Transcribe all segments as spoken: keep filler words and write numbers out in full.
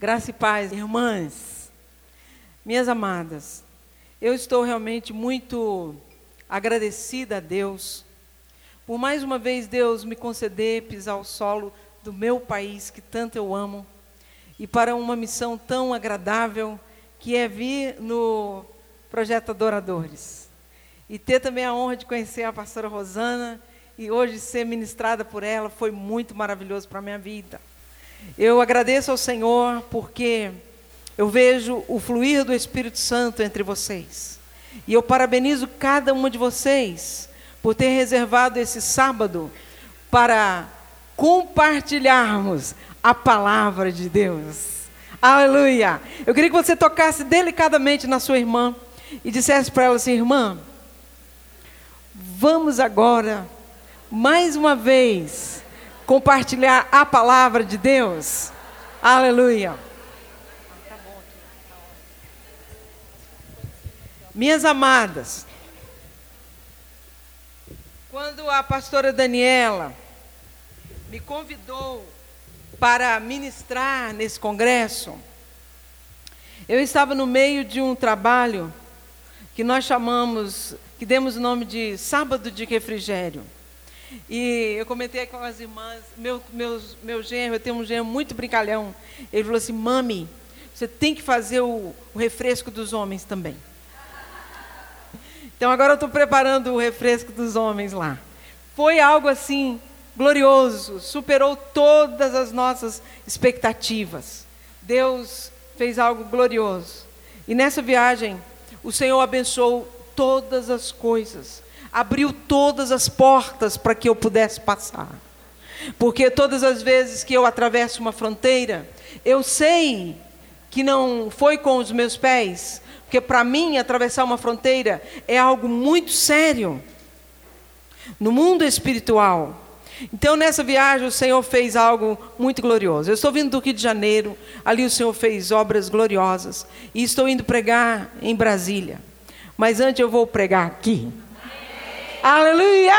Graça e paz, irmãs, minhas amadas, eu estou realmente muito agradecida a Deus, por mais uma vez Deus me conceder pisar o solo do meu país, que tanto eu amo, e para uma missão tão agradável, que é vir no Projeto Adoradores, e ter também a honra de conhecer a pastora Rosana, e hoje ser ministrada por ela, foi muito maravilhoso para a minha vida. Eu agradeço ao Senhor porque eu vejo o fluir do Espírito Santo entre vocês. E eu parabenizo cada uma de vocês por ter reservado esse sábado para compartilharmos a palavra de Deus. Aleluia! Eu queria que você tocasse delicadamente na sua irmã e dissesse para ela assim: irmã, vamos agora, mais uma vez, compartilhar a palavra de Deus. Aleluia. Minhas amadas, quando a pastora Daniela me convidou para ministrar nesse congresso, eu estava no meio de um trabalho que nós chamamos, que demos o nome de Sábado de Refrigério. E eu comentei com as irmãs, meu, meu, meu genro, eu tenho um genro muito brincalhão, ele falou assim: mami, você tem que fazer o, o refresco dos homens também. Então agora eu estou preparando o refresco dos homens lá. Foi algo assim, glorioso, superou todas as nossas expectativas. Deus fez algo glorioso. E nessa viagem, o Senhor abençoou todas as coisas. Abriu todas as portas para que eu pudesse passar. Porque todas as vezes que eu atravesso uma fronteira, eu sei que não foi com os meus pés, porque para mim atravessar uma fronteira é algo muito sério no mundo espiritual. Então nessa viagem o Senhor fez algo muito glorioso. Eu estou vindo do Rio de Janeiro, ali o Senhor fez obras gloriosas, e estou indo pregar em Brasília. Mas antes eu vou pregar aqui. Aleluia!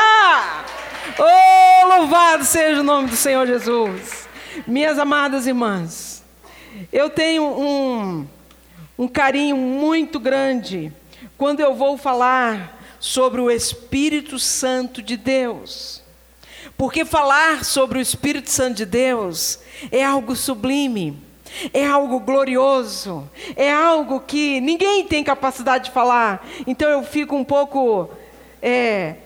Oh, louvado seja o nome do Senhor Jesus. Minhas amadas irmãs, eu tenho um, um carinho muito grande quando eu vou falar sobre o Espírito Santo de Deus. Porque falar sobre o Espírito Santo de Deus é algo sublime, é algo glorioso, é algo que ninguém tem capacidade de falar. Então eu fico um pouco... É,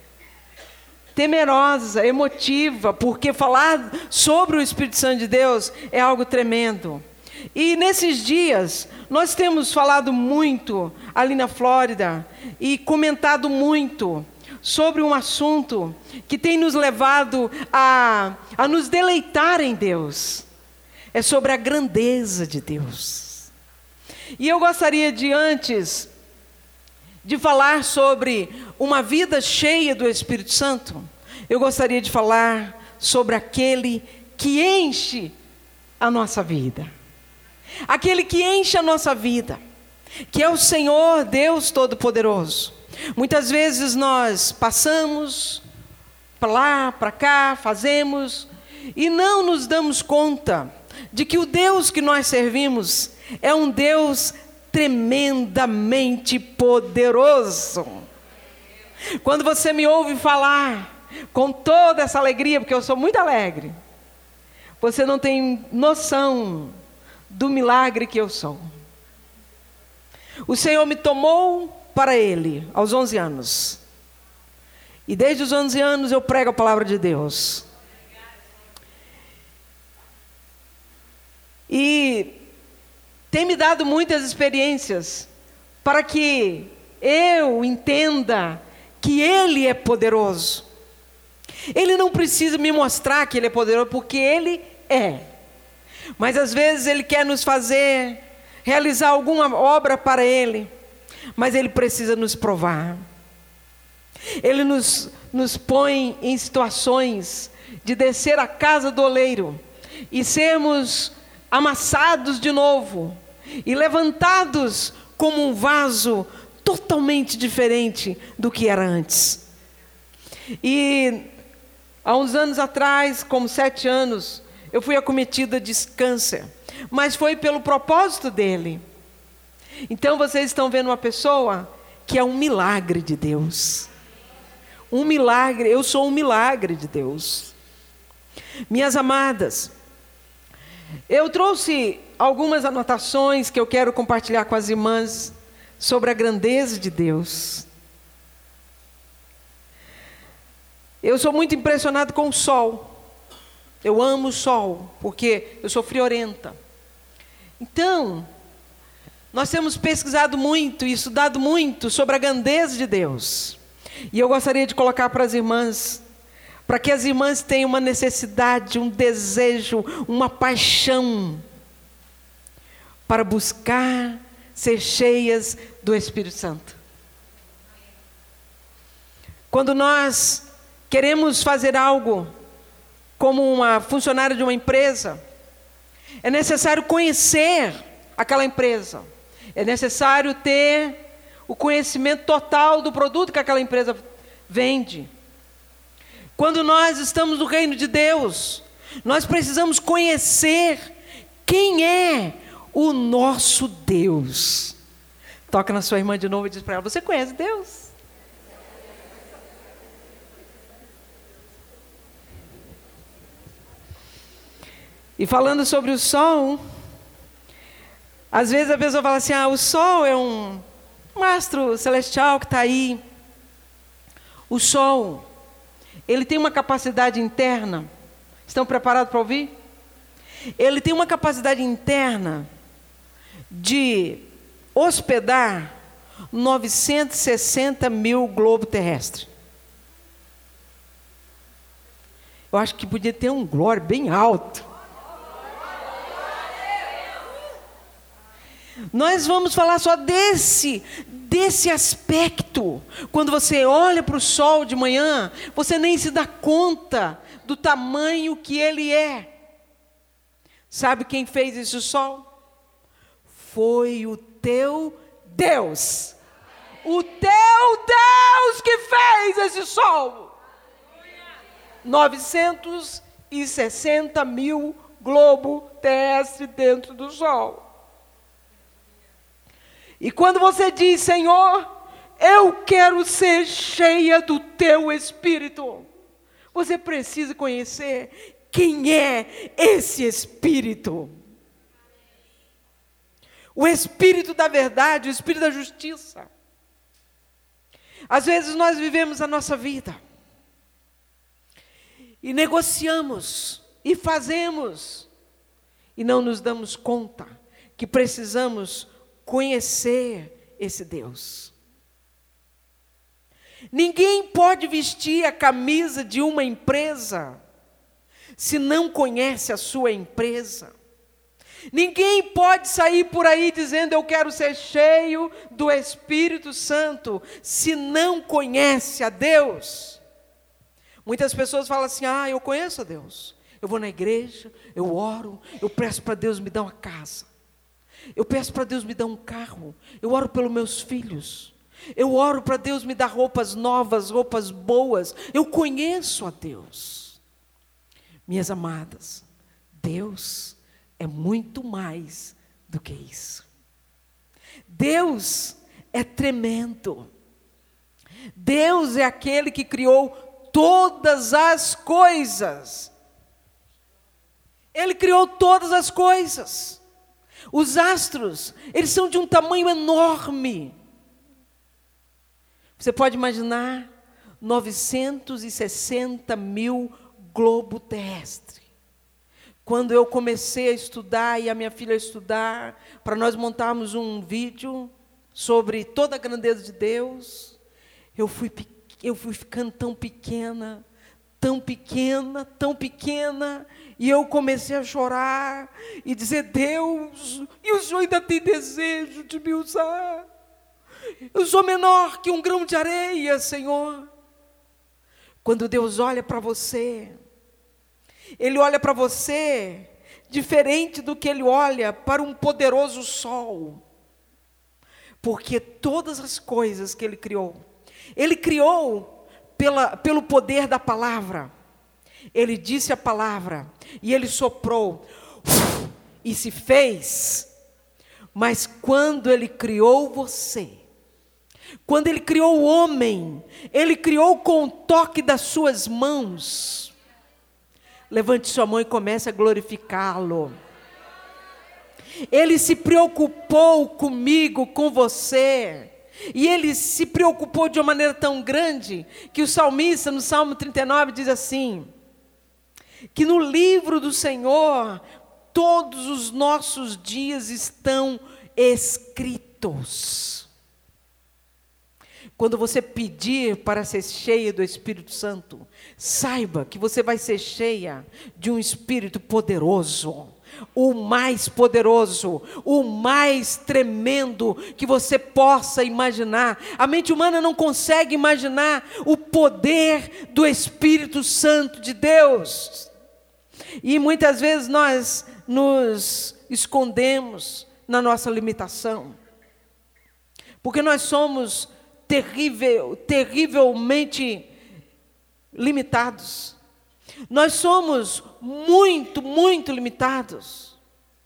temerosa, emotiva, porque falar sobre o Espírito Santo de Deus é algo tremendo. E nesses dias, nós temos falado muito ali na Flórida e comentado muito sobre um assunto que tem nos levado a, a nos deleitar em Deus. É sobre a grandeza de Deus. E eu gostaria de antes... de falar sobre uma vida cheia do Espírito Santo, eu gostaria de falar sobre aquele que enche a nossa vida. Aquele que enche a nossa vida, que é o Senhor Deus Todo-Poderoso. Muitas vezes nós passamos para lá, para cá, fazemos, e não nos damos conta de que o Deus que nós servimos é um Deus tremendamente poderoso. Quando você me ouve falar com toda essa alegria, porque eu sou muito alegre, você não tem noção do milagre que eu sou. O Senhor me tomou para Ele aos onze anos. E desde os onze anos eu prego a palavra de Deus. E tem me dado muitas experiências para que eu entenda que Ele é poderoso. Ele não precisa me mostrar que Ele é poderoso, porque Ele é. Mas às vezes Ele quer nos fazer realizar alguma obra para Ele, mas Ele precisa nos provar. Ele nos, nos põe em situações de descer à casa do oleiro e sermos amassados de novo e levantados como um vaso totalmente diferente do que era antes. E há uns anos atrás, como sete anos, eu fui acometida de câncer. mas foi pelo propósito dele. Então vocês estão vendo uma pessoa que é um milagre de Deus. Um milagre, eu sou um milagre de Deus. Minhas amadas, eu trouxe algumas anotações que eu quero compartilhar com as irmãs sobre a grandeza de Deus. Eu sou muito impressionado com o sol. Eu amo o sol, porque eu sou friorenta. Então, nós temos pesquisado muito e estudado muito sobre a grandeza de Deus. E eu gostaria de colocar para as irmãs, para que as irmãs tenham uma necessidade, um desejo, uma paixão para buscar ser cheias do Espírito Santo. Quando nós queremos fazer algo como uma funcionária de uma empresa, é necessário conhecer aquela empresa. É necessário ter o conhecimento total do produto que aquela empresa vende. Quando nós estamos no reino de Deus, nós precisamos conhecer quem é o nosso Deus. Toca na sua irmã de novo e diz para ela: você conhece Deus? E falando sobre o sol, às vezes a pessoa fala assim: ah, o sol é um, um astro celestial que está aí. O sol, ele tem uma capacidade interna. Estão preparados para ouvir? Ele tem uma capacidade interna de hospedar novecentos e sessenta mil globos terrestres. Eu acho que podia ter um glória bem alto. Nós vamos falar só desse, desse aspecto. Quando você olha para o sol de manhã, você nem se dá conta do tamanho que ele é. Sabe quem fez esse sol? Foi o teu Deus. O teu Deus que fez esse sol. novecentos e sessenta mil globos terrestres dentro do sol. E quando você diz: Senhor, eu quero ser cheia do teu Espírito, você precisa conhecer quem é esse Espírito. O Espírito da verdade, o Espírito da justiça. Às vezes nós vivemos a nossa vida e negociamos e fazemos e não nos damos conta que precisamos conhecer esse Deus. Ninguém pode vestir a camisa de uma empresa se não conhece a sua empresa. Ninguém pode sair por aí dizendo: eu quero ser cheio do Espírito Santo, se não conhece a Deus. Muitas pessoas falam assim: ah, eu conheço a Deus, eu vou na igreja, eu oro, eu peço para Deus me dar uma casa, eu peço para Deus me dar um carro, eu oro pelos meus filhos, eu oro para Deus me dar roupas novas, roupas boas, eu conheço a Deus. Minhas amadas, Deus é muito mais do que isso. Deus é tremendo. Deus é aquele que criou todas as coisas. Ele criou todas as coisas. Os astros, eles são de um tamanho enorme. Você pode imaginar novecentos e sessenta mil globos terrestres. Quando eu comecei a estudar e a minha filha a estudar, para nós montarmos um vídeo sobre toda a grandeza de Deus, eu fui, eu fui ficando tão pequena, tão pequena, tão pequena, e eu comecei a chorar e dizer: Deus, e o Senhor ainda tem desejo de me usar? Eu sou menor que um grão de areia, Senhor. Quando Deus olha para você, Ele olha para você diferente do que Ele olha para um poderoso sol. Porque todas as coisas que Ele criou, Ele criou pela, pelo poder da palavra. Ele disse a palavra e Ele soprou, e se fez, mas quando Ele criou você, quando Ele criou o homem, Ele criou com o toque das suas mãos. Levante sua mão e comece a glorificá-lo. Ele se preocupou comigo, com você. E Ele se preocupou de uma maneira tão grande, que o salmista, no Salmo trinta e nove, diz assim, que no livro do Senhor, todos os nossos dias estão escritos. Quando você pedir para ser cheia do Espírito Santo, saiba que você vai ser cheia de um Espírito poderoso, o mais poderoso, o mais tremendo que você possa imaginar. A mente humana não consegue imaginar o poder do Espírito Santo de Deus. E muitas vezes nós nos escondemos na nossa limitação, porque nós somos terrível, terrivelmente limitados. Nós somos muito, muito limitados.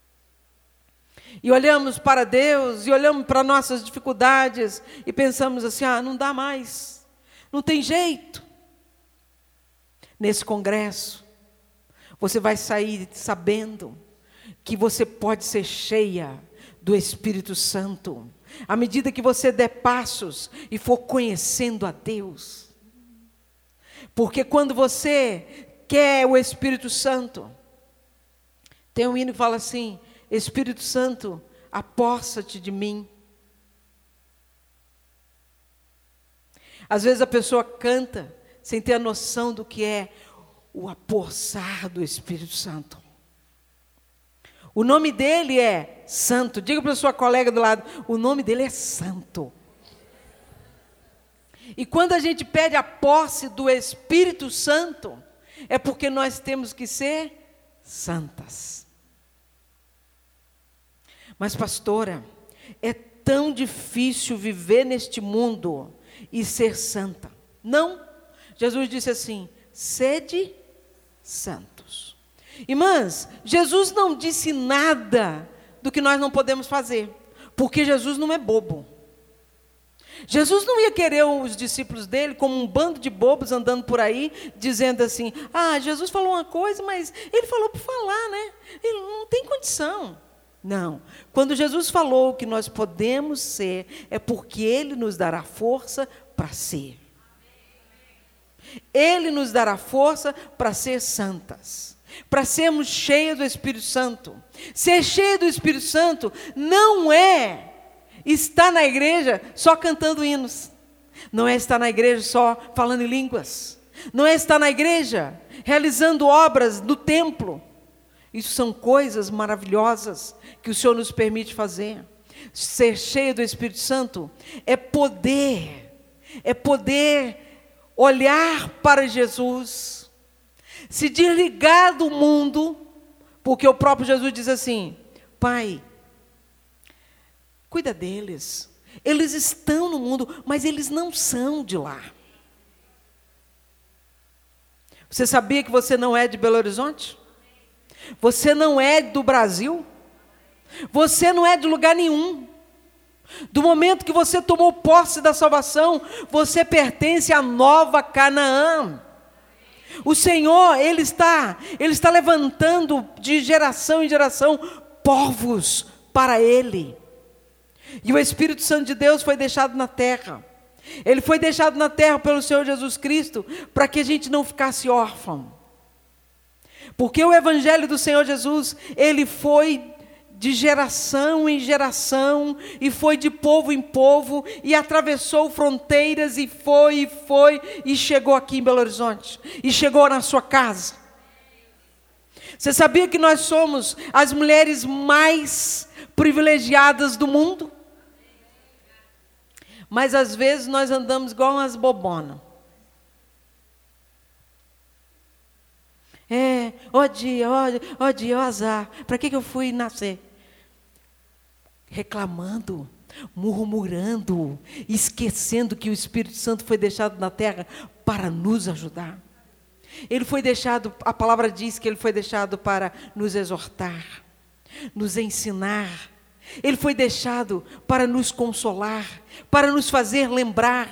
E olhamos para Deus, e olhamos para nossas dificuldades, e pensamos assim, ah, não dá mais, não tem jeito. Nesse congresso, você vai sair sabendo que você pode ser cheia do Espírito Santo, à medida que você der passos e for conhecendo a Deus. Porque quando você quer o Espírito Santo, tem um hino que fala assim, Espírito Santo, apossa-te de mim. Às vezes a pessoa canta sem ter a noção do que é o apossar do Espírito Santo. O nome dele é Santo. Diga para a sua colega do lado, o nome dele é Santo. E quando a gente pede a posse do Espírito Santo, é porque nós temos que ser santas. Mas, pastora, é tão difícil viver neste mundo e ser santa. Não. Jesus disse assim, sede santos. Irmãs, Jesus não disse nada do que nós não podemos fazer, porque Jesus não é bobo. Jesus não ia querer os discípulos dele como um bando de bobos andando por aí, dizendo assim, ah, Jesus falou uma coisa, mas ele falou por falar, né? Ele não tem condição. Não. Quando Jesus falou que nós podemos ser, é porque Ele nos dará força para ser. Ele nos dará força para ser santas, para sermos cheias do Espírito Santo. Ser cheia do Espírito Santo não é estar na igreja só cantando hinos, não é estar na igreja só falando em línguas, não é estar na igreja realizando obras do templo. Isso são coisas maravilhosas que o Senhor nos permite fazer. Ser cheio do Espírito Santo é poder, é poder olhar para Jesus, se desligar do mundo, porque o próprio Jesus diz assim, Pai, cuida deles, eles estão no mundo, mas eles não são de lá. Você sabia que você não é de Belo Horizonte? Você não é do Brasil? Você não é de lugar nenhum. Do momento que você tomou posse da salvação, você pertence à nova Canaã. O Senhor, Ele está, Ele está levantando de geração em geração povos para Ele. E o Espírito Santo de Deus foi deixado na terra. Ele foi deixado na terra pelo Senhor Jesus Cristo, para que a gente não ficasse órfão. Porque o Evangelho do Senhor Jesus, ele foi de geração em geração, e foi de povo em povo, e atravessou fronteiras, e foi, e foi, e chegou aqui em Belo Horizonte, e chegou na sua casa. Você sabia que nós somos as mulheres mais privilegiadas do mundo? Mas às vezes nós andamos igual umas bobonas. É, ó dia, ó, ó dia, ó azar. Para que, que eu fui nascer? Reclamando, murmurando, esquecendo que o Espírito Santo foi deixado na terra para nos ajudar. Ele foi deixado, a palavra diz que ele foi deixado para nos exortar. nos ensinar. Ele foi deixado para nos consolar, para nos fazer lembrar.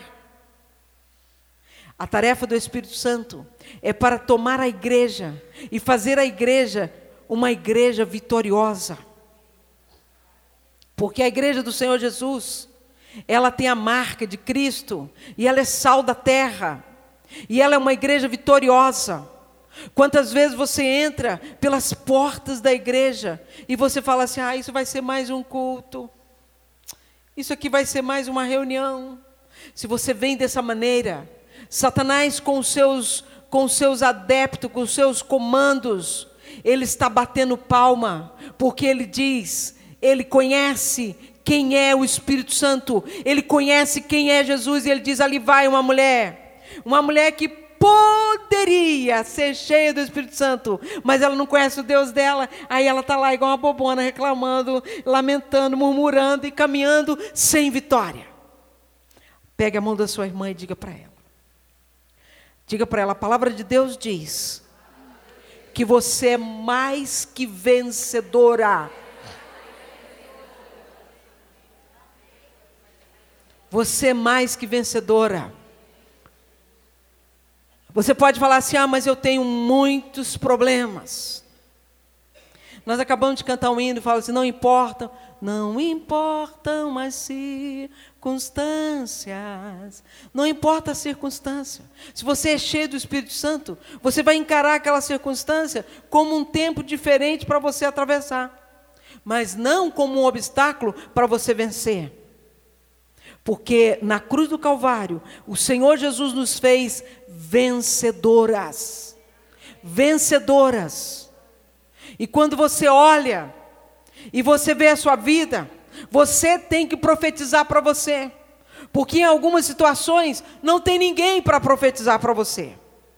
A tarefa do Espírito Santo é para tomar a igreja e fazer a igreja uma igreja vitoriosa. Porque a igreja do Senhor Jesus, ela tem a marca de Cristo, e ela é sal da terra, e ela é uma igreja vitoriosa. Quantas vezes você entra pelas portas da igreja e você fala assim: ah, isso vai ser mais um culto, isso aqui vai ser mais uma reunião. Se você vem dessa maneira, Satanás com os seus, com os seus adeptos, com os seus comandos, ele está batendo palma, porque ele diz, ele conhece quem é o Espírito Santo, ele conhece quem é Jesus, e ele diz: ali vai uma mulher, uma mulher que poderia ser cheia do Espírito Santo, mas ela não conhece o Deus dela. Aí ela está lá igual uma bobona, reclamando, lamentando, murmurando e caminhando sem vitória. Pegue a mão da sua irmã e diga para ela, diga para ela, a palavra de Deus diz que você é mais que vencedora. Você é mais que vencedora. Você pode falar assim: ah, mas eu tenho muitos problemas. Nós acabamos de cantar um hino e fala assim: não importa, não importam as circunstâncias. Não importa a circunstância. Se você é cheio do Espírito Santo, você vai encarar aquela circunstância como um tempo diferente para você atravessar, mas não como um obstáculo para você vencer. Porque na cruz do Calvário, o Senhor Jesus nos fez vencedoras. Vencedoras. E quando você olha e você vê a sua vida, você tem que profetizar para você. Porque em algumas situações não tem ninguém para profetizar para você.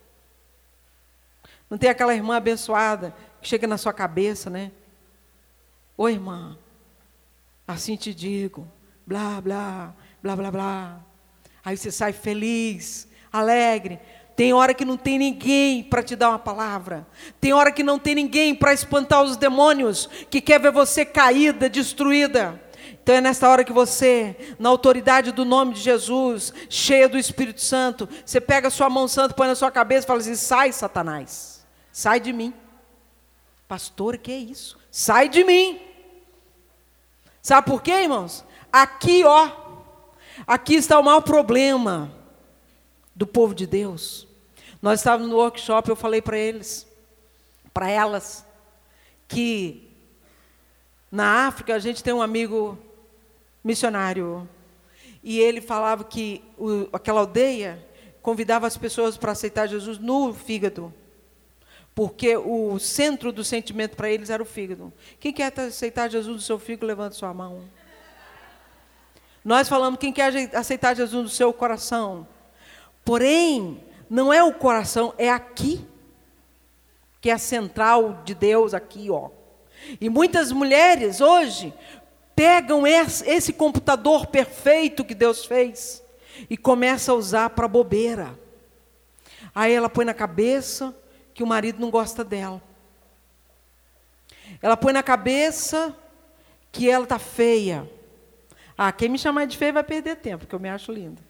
Não tem aquela irmã abençoada que chega na sua cabeça, né? Oi, irmã, assim te digo, blá, blá, blá, blá, blá. Aí você sai feliz, alegre. Tem hora que não tem ninguém para te dar uma palavra. Tem hora que não tem ninguém para espantar os demônios que quer ver você caída, destruída. Então é nessa hora que você, na autoridade do nome de Jesus, cheia do Espírito Santo, você pega a sua mão santa, põe na sua cabeça e fala assim: sai, Satanás, sai de mim. Pastor, que é isso? Sai de mim. Sabe por quê, irmãos? Aqui, ó, aqui está o maior problema do povo de Deus. Nós estávamos no workshop, eu falei para eles, para elas, que na África a gente tem um amigo missionário, e ele falava que o, aquela aldeia convidava as pessoas para aceitar Jesus no fígado, porque o centro do sentimento para eles era o fígado. Quem quer aceitar Jesus no seu fígado, levanta sua mão. Nós falamos: quem quer aceitar Jesus no seu coração? Porém, não é o coração, é aqui, que é a central de Deus, aqui, ó. E muitas mulheres hoje pegam esse, esse computador perfeito que Deus fez e começam a usar para bobeira. Aí ela põe na cabeça que o marido não gosta dela. Ela põe na cabeça que ela está feia. Ah, quem me chamar de feia vai perder tempo, porque eu me acho linda.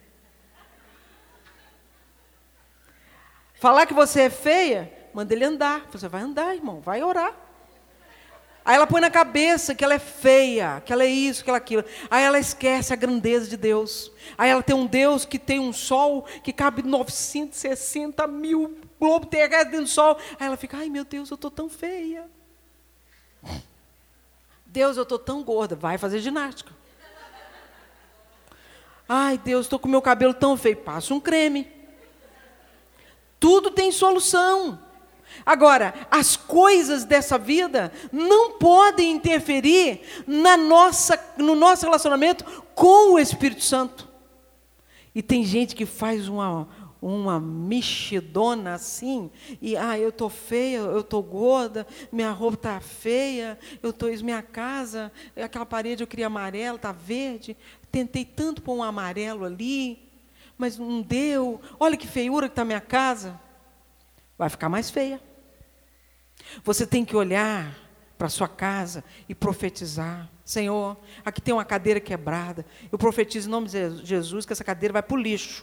Falar que você é feia, manda ele andar. Você vai andar, irmão, vai orar. Aí ela põe na cabeça que ela é feia, que ela é isso, que ela é aquilo. Aí ela esquece a grandeza de Deus. Aí ela tem um Deus que tem um sol que cabe novecentos e sessenta mil globos terrestres dentro do sol. Aí ela fica: ai, meu Deus, eu estou tão feia. Deus, eu estou tão gorda. Vai fazer ginástica. Ai, Deus, estou com meu cabelo tão feio. Passa um creme. Tudo tem solução. Agora, as coisas dessa vida não podem interferir na nossa, no nosso relacionamento com o Espírito Santo. E tem gente que faz uma, uma mexidona assim, e ah, eu estou feia, eu estou gorda, minha roupa está feia, eu estou isso, minha casa, aquela parede eu queria amarelo, está verde, tentei tanto pôr um amarelo ali, mas não deu, olha que feiura que está a minha casa. Vai ficar mais feia. Você tem que olhar para sua casa e profetizar. Senhor, aqui tem uma cadeira quebrada. Eu profetizo em nome de Jesus que essa cadeira vai para o lixo.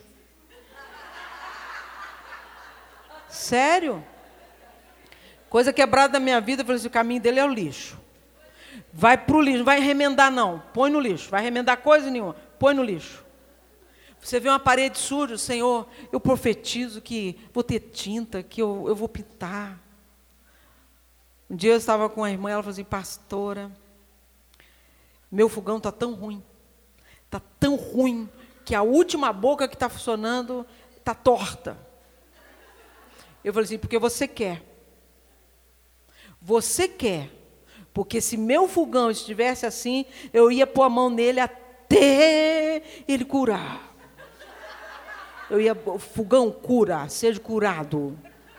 Sério? Coisa quebrada da minha vida, eu falei assim, o caminho dele é o lixo. Vai para o lixo, não vai remendar não, põe no lixo. Vai remendar coisa nenhuma, põe no lixo. Você vê uma parede suja, Senhor, eu profetizo que vou ter tinta, que eu, eu vou pintar. Um dia eu estava com a irmã, ela falou assim, pastora, meu fogão está tão ruim, está tão ruim, que a última boca que está funcionando está torta. Eu falei assim, porque você quer. Você quer. Porque se meu fogão estivesse assim, eu ia pôr a mão nele até ele curar. Eu ia, o fogão cura, seja curado.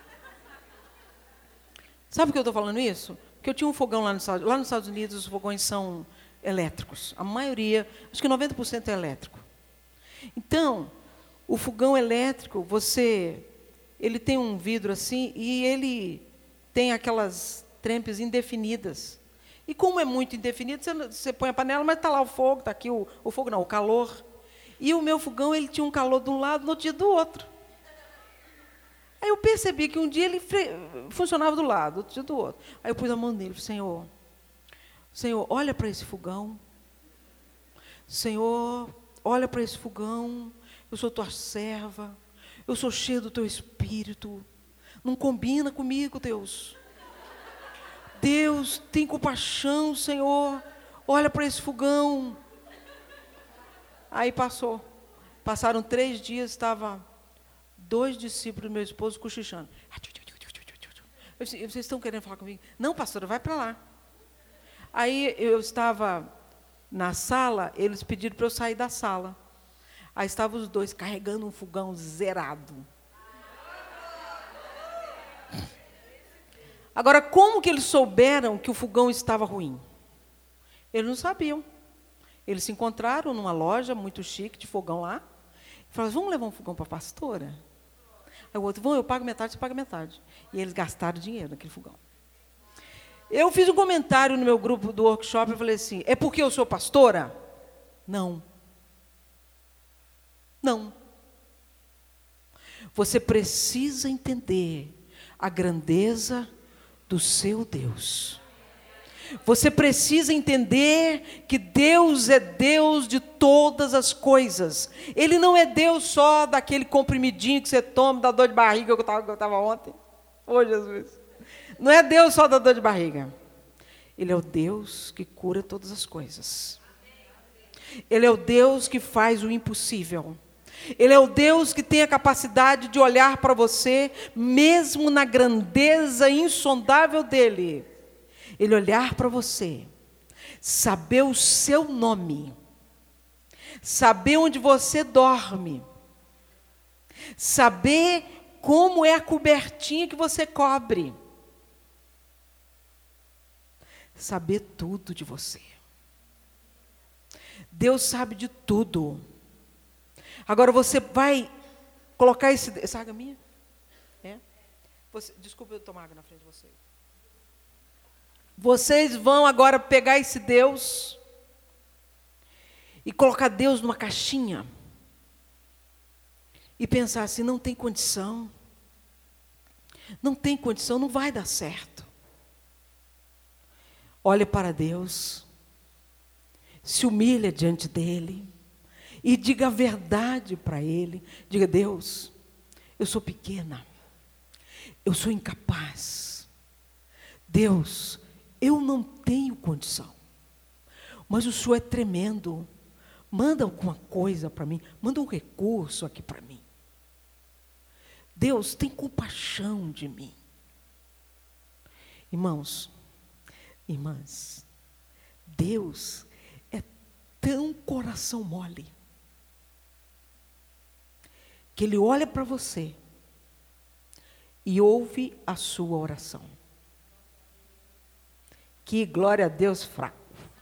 Sabe por que eu estou falando isso? Porque eu tinha um fogão lá nos Estados Unidos. Lá nos Estados Unidos, os fogões são elétricos. A maioria, acho que noventa por cento é elétrico. Então, o fogão elétrico, você, ele tem um vidro assim e ele tem aquelas trempes indefinidas. E como é muito indefinido, você, você põe a panela, mas está lá o fogo, está aqui o, o fogo, não, o calor. E o meu fogão, ele tinha um calor de um lado, no outro dia do outro. Aí eu percebi que um dia ele funcionava do lado, outro dia do outro. Aí eu pus a mão nele, falei, Senhor, Senhor, olha para esse fogão. Senhor, olha para esse fogão. Eu sou tua serva. Eu sou cheio do teu espírito. Não combina comigo, Deus. Deus, tem compaixão, Senhor. Olha para esse fogão. Aí passou. Passaram três dias, estava dois discípulos do meu esposo cochichando. Eu disse, vocês estão querendo falar comigo? Não, pastora, vai para lá. Aí eu estava na sala, eles pediram para eu sair da sala. Aí estavam os dois carregando um fogão zerado. Agora, como que eles souberam que o fogão estava ruim? Eles não sabiam. Eles se encontraram numa loja muito chique de fogão lá. E falaram, vamos levar um fogão para a pastora? Aí o outro, vamos, eu pago metade, você paga metade. E eles gastaram dinheiro naquele fogão. Eu fiz um comentário no meu grupo do workshop, eu falei assim, é porque eu sou pastora? Não. Não. Você precisa entender a grandeza do seu Deus. Você precisa entender que Deus é Deus de todas as coisas. Ele não é Deus só daquele comprimidinho que você toma, da dor de barriga que eu estava ontem. Ô, Jesus. Não é Deus só da dor de barriga. Ele é o Deus que cura todas as coisas. Ele é o Deus que faz o impossível. Ele é o Deus que tem a capacidade de olhar para você, mesmo na grandeza insondável dele. Ele olhar para você, saber o seu nome, saber onde você dorme, saber como é a cobertinha que você cobre, saber tudo de você. Deus sabe de tudo. Agora você vai colocar esse... Essa água é minha? É? Você, desculpa eu tomar água na frente de vocês. Vocês vão agora pegar esse Deus e colocar Deus numa caixinha e pensar assim, não tem condição, não tem condição, não vai dar certo. Olhe para Deus, se humilha diante dEle e diga a verdade para Ele. Diga, Deus, eu sou pequena, eu sou incapaz. Deus, eu não tenho condição, mas o Senhor é tremendo. Manda alguma coisa para mim, manda um recurso aqui para mim. Deus, tem compaixão de mim. Irmãos, irmãs, Deus é tão coração mole, que Ele olha para você e ouve a sua oração. Que glória a Deus fraco.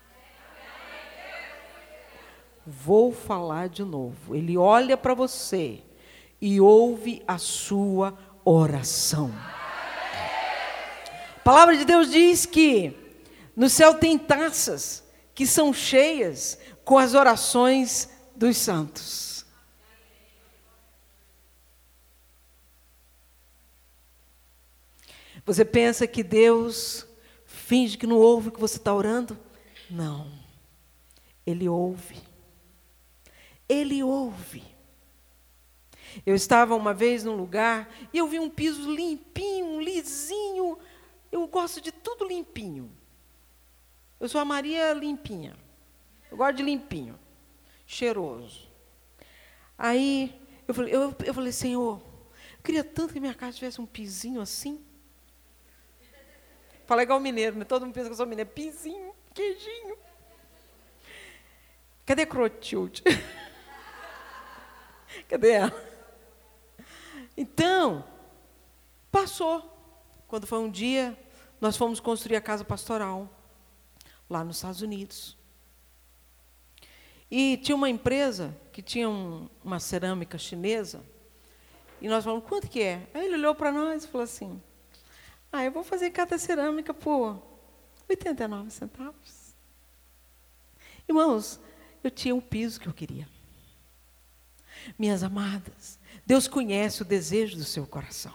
Vou falar de novo. Ele olha para você e ouve a sua oração. A palavra de Deus diz que No céu tem taças que são cheias com as orações dos santos. Você pensa que Deus finge que não ouve o que você está orando? Não. Ele ouve. Ele ouve. Eu estava uma vez num lugar e eu vi um piso limpinho, lisinho. Eu gosto de tudo limpinho. Eu sou a Maria limpinha. Eu gosto de limpinho, cheiroso. Aí eu falei, eu, eu falei, Senhor, eu queria tanto que minha casa tivesse um pisinho assim. Fala igual mineiro, né? Todo mundo pensa que eu sou mineiro. Pisinho, queijinho. Cadê Crotilde? Cadê ela? Então, passou. Quando foi um dia, nós fomos construir a casa pastoral, lá nos Estados Unidos. E tinha uma empresa que tinha um, uma cerâmica chinesa, e nós falamos, quanto que é? Aí ele olhou para nós e falou assim, ah, eu vou fazer cada cerâmica por oitenta e nove centavos. Irmãos, eu tinha o piso que eu queria. Minhas amadas, Deus conhece o desejo do seu coração.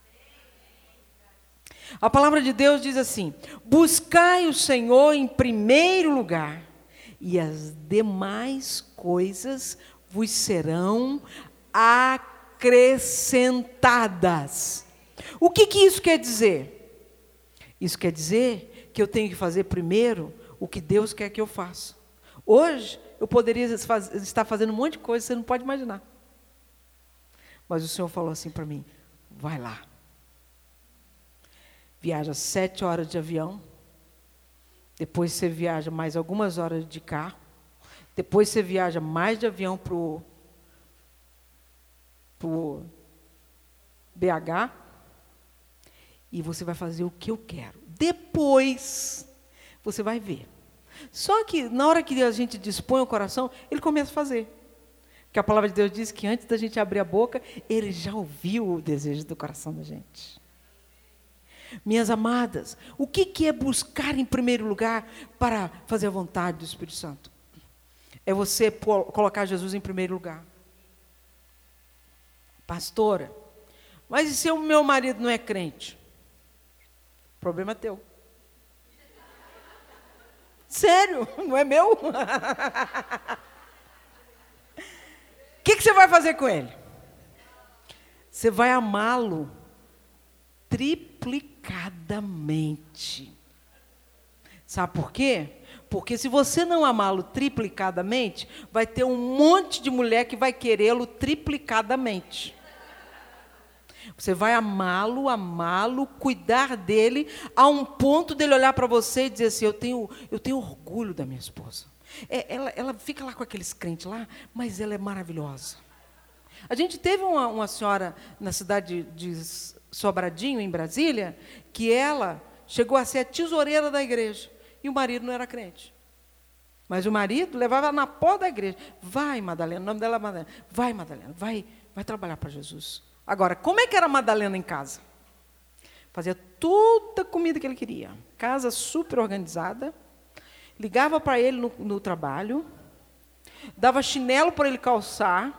A palavra de Deus diz assim, buscai o Senhor em primeiro lugar, e as demais coisas vos serão acrescentadas. O que que isso quer dizer? Isso quer dizer que eu tenho que fazer primeiro o que Deus quer que eu faça. Hoje, eu poderia estar fazendo um monte de coisa, você não pode imaginar. Mas o Senhor falou assim para mim, vai lá. Viaja sete horas de avião, depois você viaja mais algumas horas de carro, depois você viaja mais de avião para o B H, e você vai fazer o que eu quero. Depois, você vai ver. Só que, na hora que a gente dispõe o coração, ele começa a fazer. Porque a palavra de Deus diz que antes da gente abrir a boca, ele já ouviu o desejo do coração da gente. Minhas amadas, o que, que é buscar em primeiro lugar para fazer a vontade do Espírito Santo? É você colocar Jesus em primeiro lugar. Pastora, mas e se o meu marido não é crente? O problema é teu. Sério, não é meu? O que, que você vai fazer com ele? Você vai amá-lo triplicadamente. Sabe por quê? Porque se você não amá-lo triplicadamente, vai ter um monte de mulher que vai querê-lo triplicadamente. Você vai amá-lo, amá-lo, cuidar dele, a um ponto dele olhar para você e dizer assim, eu tenho, eu tenho orgulho da minha esposa. É, ela, ela fica lá com aqueles crentes lá, mas ela é maravilhosa. A gente teve uma, uma senhora na cidade de Sobradinho, em Brasília, que ela chegou a ser a tesoureira da igreja, e o marido não era crente. Mas o marido levava ela na porta da igreja. Vai, Madalena, o nome dela é Madalena. Vai, Madalena, vai, vai trabalhar para Jesus. Agora, como é que era a Madalena em casa? Fazia toda a comida que ele queria. Casa super organizada. Ligava para ele no, no trabalho. Dava chinelo para ele calçar.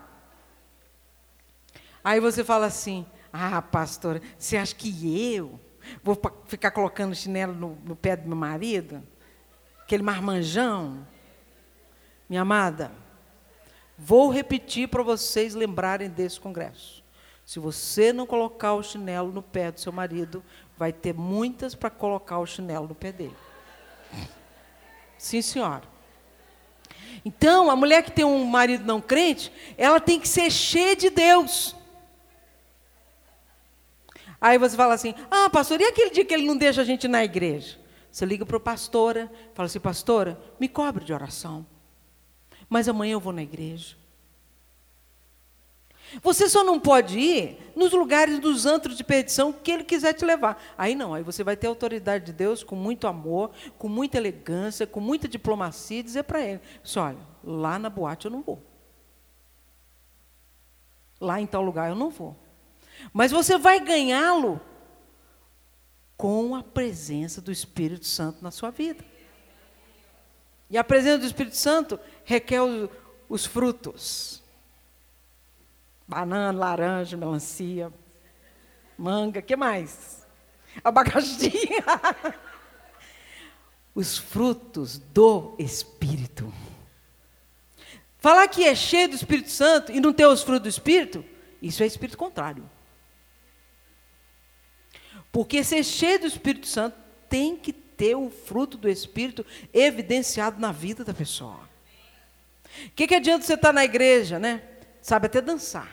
Aí você fala assim, ah, pastora, você acha que eu vou ficar colocando chinelo no, no pé do meu marido? Aquele marmanjão? Minha amada, vou repetir para vocês lembrarem desse congresso. Se você não colocar o chinelo no pé do seu marido, vai ter muitas para colocar o chinelo no pé dele. Sim, senhora. Então, a mulher que tem um marido não crente, ela tem que ser cheia de Deus. Aí você fala assim, ah, pastor, e aquele dia que ele não deixa a gente ir na igreja? Você liga para a pastora, fala assim, pastora, me cobre de oração. Mas amanhã eu vou na igreja. Você só não pode ir nos lugares dos antros de perdição que ele quiser te levar. Aí não, aí você vai ter a autoridade de Deus com muito amor, com muita elegância, com muita diplomacia, e dizer para ele, olha, lá na boate eu não vou. Lá em tal lugar eu não vou. Mas você vai ganhá-lo com a presença do Espírito Santo na sua vida. E a presença do Espírito Santo requer os, os frutos. Banana, laranja, melancia, manga, o que mais? Abacaxi. Os frutos do Espírito. Falar que é cheio do Espírito Santo e não ter os frutos do Espírito, isso é espírito contrário. Porque ser cheio do Espírito Santo tem que ter o fruto do Espírito evidenciado na vida da pessoa. O que, que adianta você estar na igreja, né? Sabe até dançar.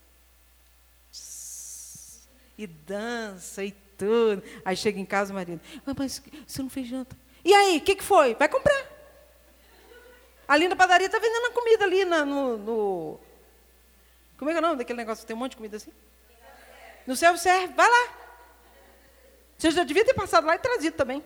E dança e tudo. Aí chega em casa o marido, ah, mas você não fez janta. E aí, o que, que foi? Vai comprar. Ali na padaria está vendendo a comida ali na, no, no... Como é que é o nome daquele negócio? Tem um monte de comida assim? No self-service, vai lá. Você já devia ter passado lá e trazido também.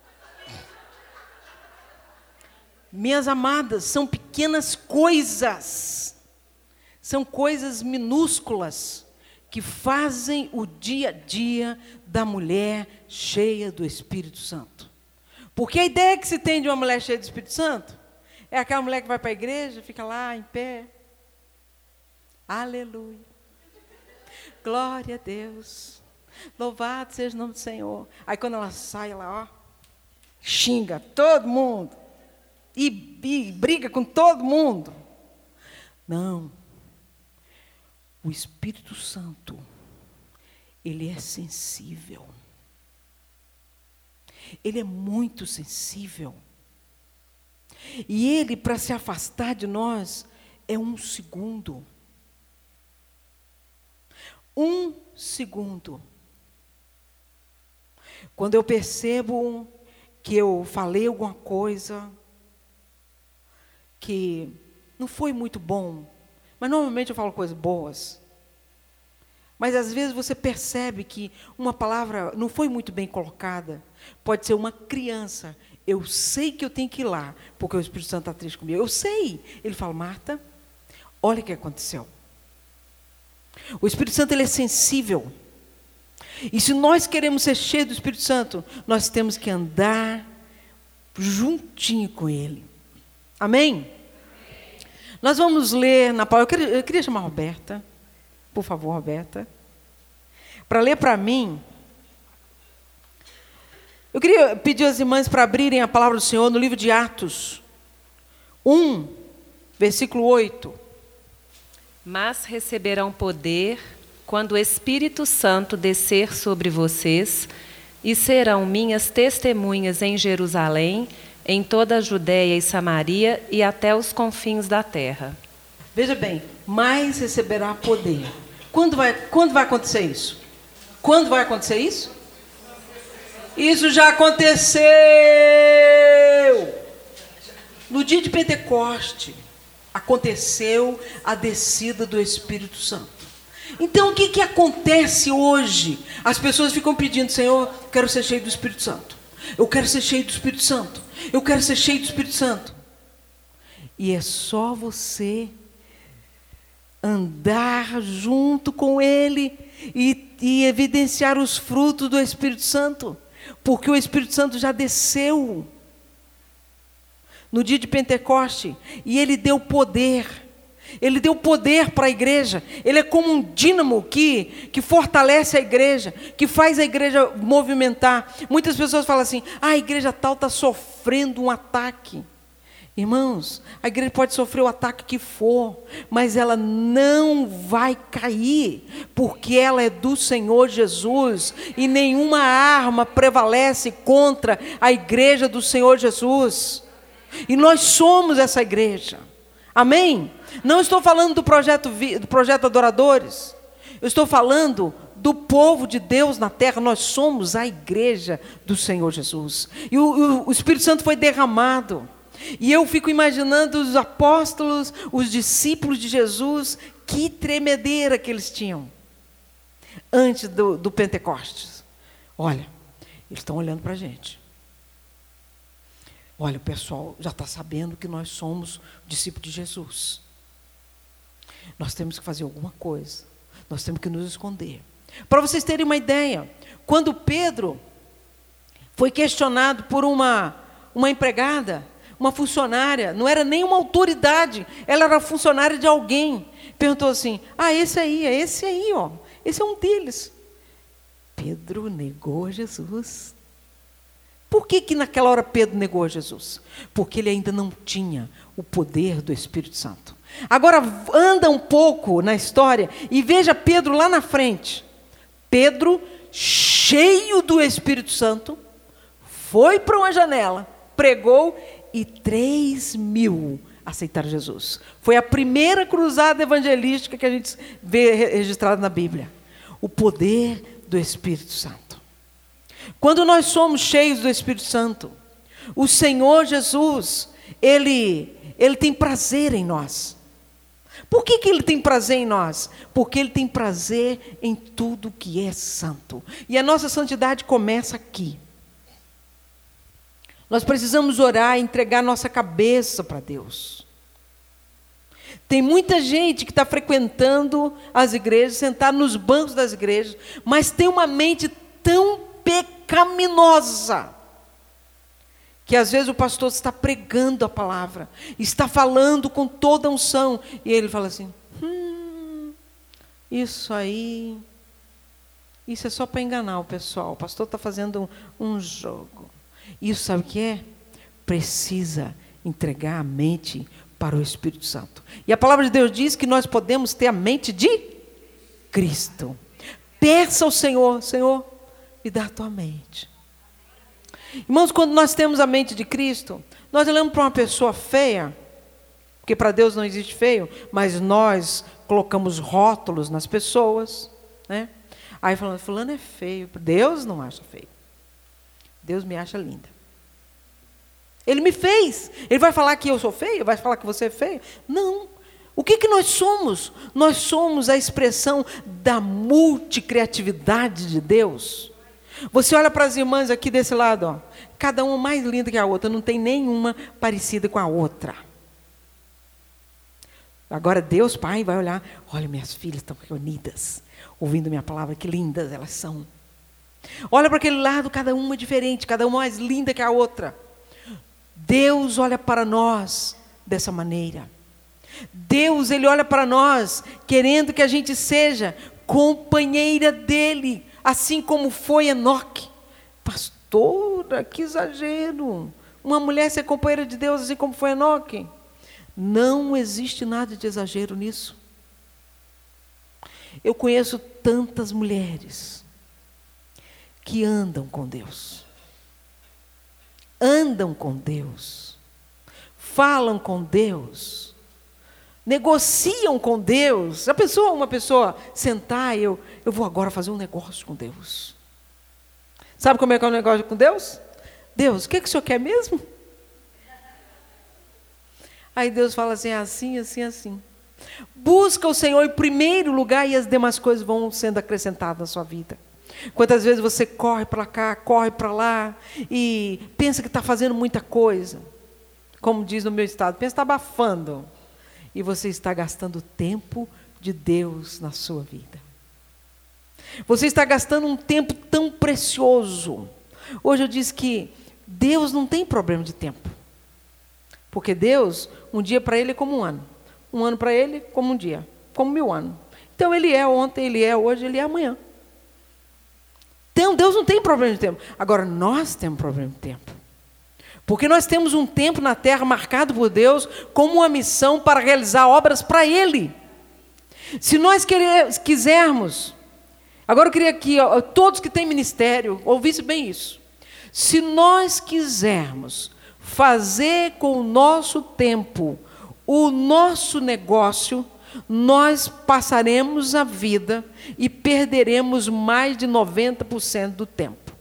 Minhas amadas, são pequenas coisas. São coisas minúsculas que fazem o dia a dia da mulher cheia do Espírito Santo. Porque a ideia que se tem de uma mulher cheia do Espírito Santo é aquela mulher que vai para a igreja, fica lá em pé. Aleluia. Glória a Deus. Louvado seja o nome do Senhor. Aí quando ela sai, ela ó, xinga todo mundo. E, e briga com todo mundo. Não. O Espírito Santo, ele é sensível. Ele é muito sensível. E ele, para se afastar de nós, é um segundo. Um segundo. Quando eu percebo que eu falei alguma coisa que não foi muito bom, mas normalmente eu falo coisas boas, mas às vezes você percebe que uma palavra não foi muito bem colocada, pode ser uma criança, eu sei que eu tenho que ir lá, porque o Espírito Santo está triste comigo, eu sei. Ele fala, Marta, olha o que aconteceu. O Espírito Santo, ele é sensível. E se nós queremos ser cheios do Espírito Santo, nós temos que andar juntinho com ele. Amém? Amém. Nós vamos ler na palavra. Eu queria, eu queria chamar a Roberta, por favor, Roberta, para ler para mim. Eu queria pedir às irmãs para abrirem a palavra do Senhor no livro de Atos um, versículo oito. Mas receberão poder quando o Espírito Santo descer sobre vocês, e serão minhas testemunhas em Jerusalém, em toda a Judéia e Samaria e até os confins da terra. Veja bem, mas receberá poder. Quando vai, quando vai acontecer isso? Quando vai acontecer isso? Isso já aconteceu! No dia de Pentecoste, aconteceu a descida do Espírito Santo. Então, o que, que acontece hoje? As pessoas ficam pedindo, Senhor, eu quero ser cheio do Espírito Santo. Eu quero ser cheio do Espírito Santo. Eu quero ser cheio do Espírito Santo. E é só você andar junto com Ele e, e evidenciar os frutos do Espírito Santo. Porque o Espírito Santo já desceu no dia de Pentecoste e Ele deu poder. Ele deu poder para a igreja. Ele é como um dínamo que, que fortalece a igreja, que faz a igreja movimentar. Muitas pessoas falam assim, ah, a igreja tal está sofrendo um ataque. Irmãos, a igreja pode sofrer o ataque que for, mas ela não vai cair, porque ela é do Senhor Jesus, e nenhuma arma prevalece contra a igreja do Senhor Jesus. E nós somos essa igreja. Amém? Não estou falando do projeto, do projeto Adoradores. Eu estou falando do povo de Deus na terra. Nós somos a igreja do Senhor Jesus. E o, o, o Espírito Santo foi derramado. E eu fico imaginando os apóstolos, os discípulos de Jesus, que tremedeira que eles tinham antes do, do Pentecostes. Olha, eles estão olhando para a gente. Olha, o pessoal já está sabendo que nós somos discípulos de Jesus. Nós temos que fazer alguma coisa. Nós temos que nos esconder. Para vocês terem uma ideia, quando Pedro foi questionado por uma, uma empregada, uma funcionária, não era nem uma autoridade, ela era funcionária de alguém. Perguntou assim: ah, esse aí, é esse aí, ó, esse é um deles. Pedro negou Jesus. Por que que naquela hora Pedro negou Jesus? Porque ele ainda não tinha o poder do Espírito Santo. Agora anda um pouco na história e veja Pedro lá na frente. Pedro, cheio do Espírito Santo, foi para uma janela, pregou e três mil aceitaram Jesus. Foi a primeira cruzada evangelística que a gente vê registrada na Bíblia. O poder do Espírito Santo. Quando nós somos cheios do Espírito Santo, o Senhor Jesus, Ele, Ele tem prazer em nós. Por que que Ele tem prazer em nós? Porque Ele tem prazer em tudo que é santo. E a nossa santidade começa aqui. Nós precisamos orar e entregar nossa cabeça para Deus. Tem muita gente que está frequentando as igrejas, sentada nos bancos das igrejas, mas tem uma mente tão pecaminosa, que às vezes o pastor está pregando a palavra, está falando com toda a unção, e ele fala assim, hum, isso aí, isso é só para enganar o pessoal, o pastor está fazendo um, um jogo. Isso sabe o que é? Precisa entregar a mente para o Espírito Santo. E a palavra de Deus diz que nós podemos ter a mente de Cristo. Peça ao Senhor, Senhor, me dá a tua mente. Irmãos, quando nós temos a mente de Cristo, nós olhamos para uma pessoa feia, porque para Deus não existe feio, mas nós colocamos rótulos nas pessoas, né? Aí falando, fulano é feio, Deus não acha feio. Deus me acha linda. Ele me fez. Ele vai falar que eu sou feio? Vai falar que você é feio? Não. O que que nós somos? Nós somos a expressão da multicriatividade de Deus. Você olha para as irmãs aqui desse lado, ó, cada uma mais linda que a outra, não tem nenhuma parecida com a outra. Agora Deus, Pai, vai olhar, olha, minhas filhas estão reunidas, ouvindo minha palavra, que lindas elas são. Olha para aquele lado, cada uma diferente, cada uma mais linda que a outra. Deus olha para nós dessa maneira. Deus, Ele olha para nós, querendo que a gente seja companheira dEle, assim como foi Enoque. Pastora, que exagero. Uma mulher ser companheira de Deus, assim como foi Enoque. Não existe nada de exagero nisso. Eu conheço tantas mulheres que andam com Deus, andam com Deus, falam com Deus, negociam com Deus. A pessoa, uma pessoa sentar, eu, eu vou agora fazer um negócio com Deus. Sabe como é que é o negócio com Deus? Deus, o que, que o senhor quer mesmo? Aí Deus fala assim, assim, assim, assim. Busca o Senhor em primeiro lugar e as demais coisas vão sendo acrescentadas na sua vida. Quantas vezes você corre para cá, corre para lá e pensa que está fazendo muita coisa. Como diz no meu estado, pensa que está abafando. E você está gastando o tempo de Deus na sua vida. Você está gastando um tempo tão precioso. Hoje eu disse que Deus não tem problema de tempo. Porque Deus, um dia para Ele é como um ano. Um ano para Ele como um dia, como mil anos. Então Ele é ontem, Ele é hoje, Ele é amanhã. Então, Deus não tem problema de tempo. Agora, nós temos problema de tempo. Porque nós temos um tempo na terra marcado por Deus como uma missão para realizar obras para Ele. Se nós querer, quisermos, agora eu queria que ó, todos que têm ministério, ouvissem bem isso. Se nós quisermos fazer com o nosso tempo o nosso negócio, nós passaremos a vida e perderemos mais de noventa por cento do tempo.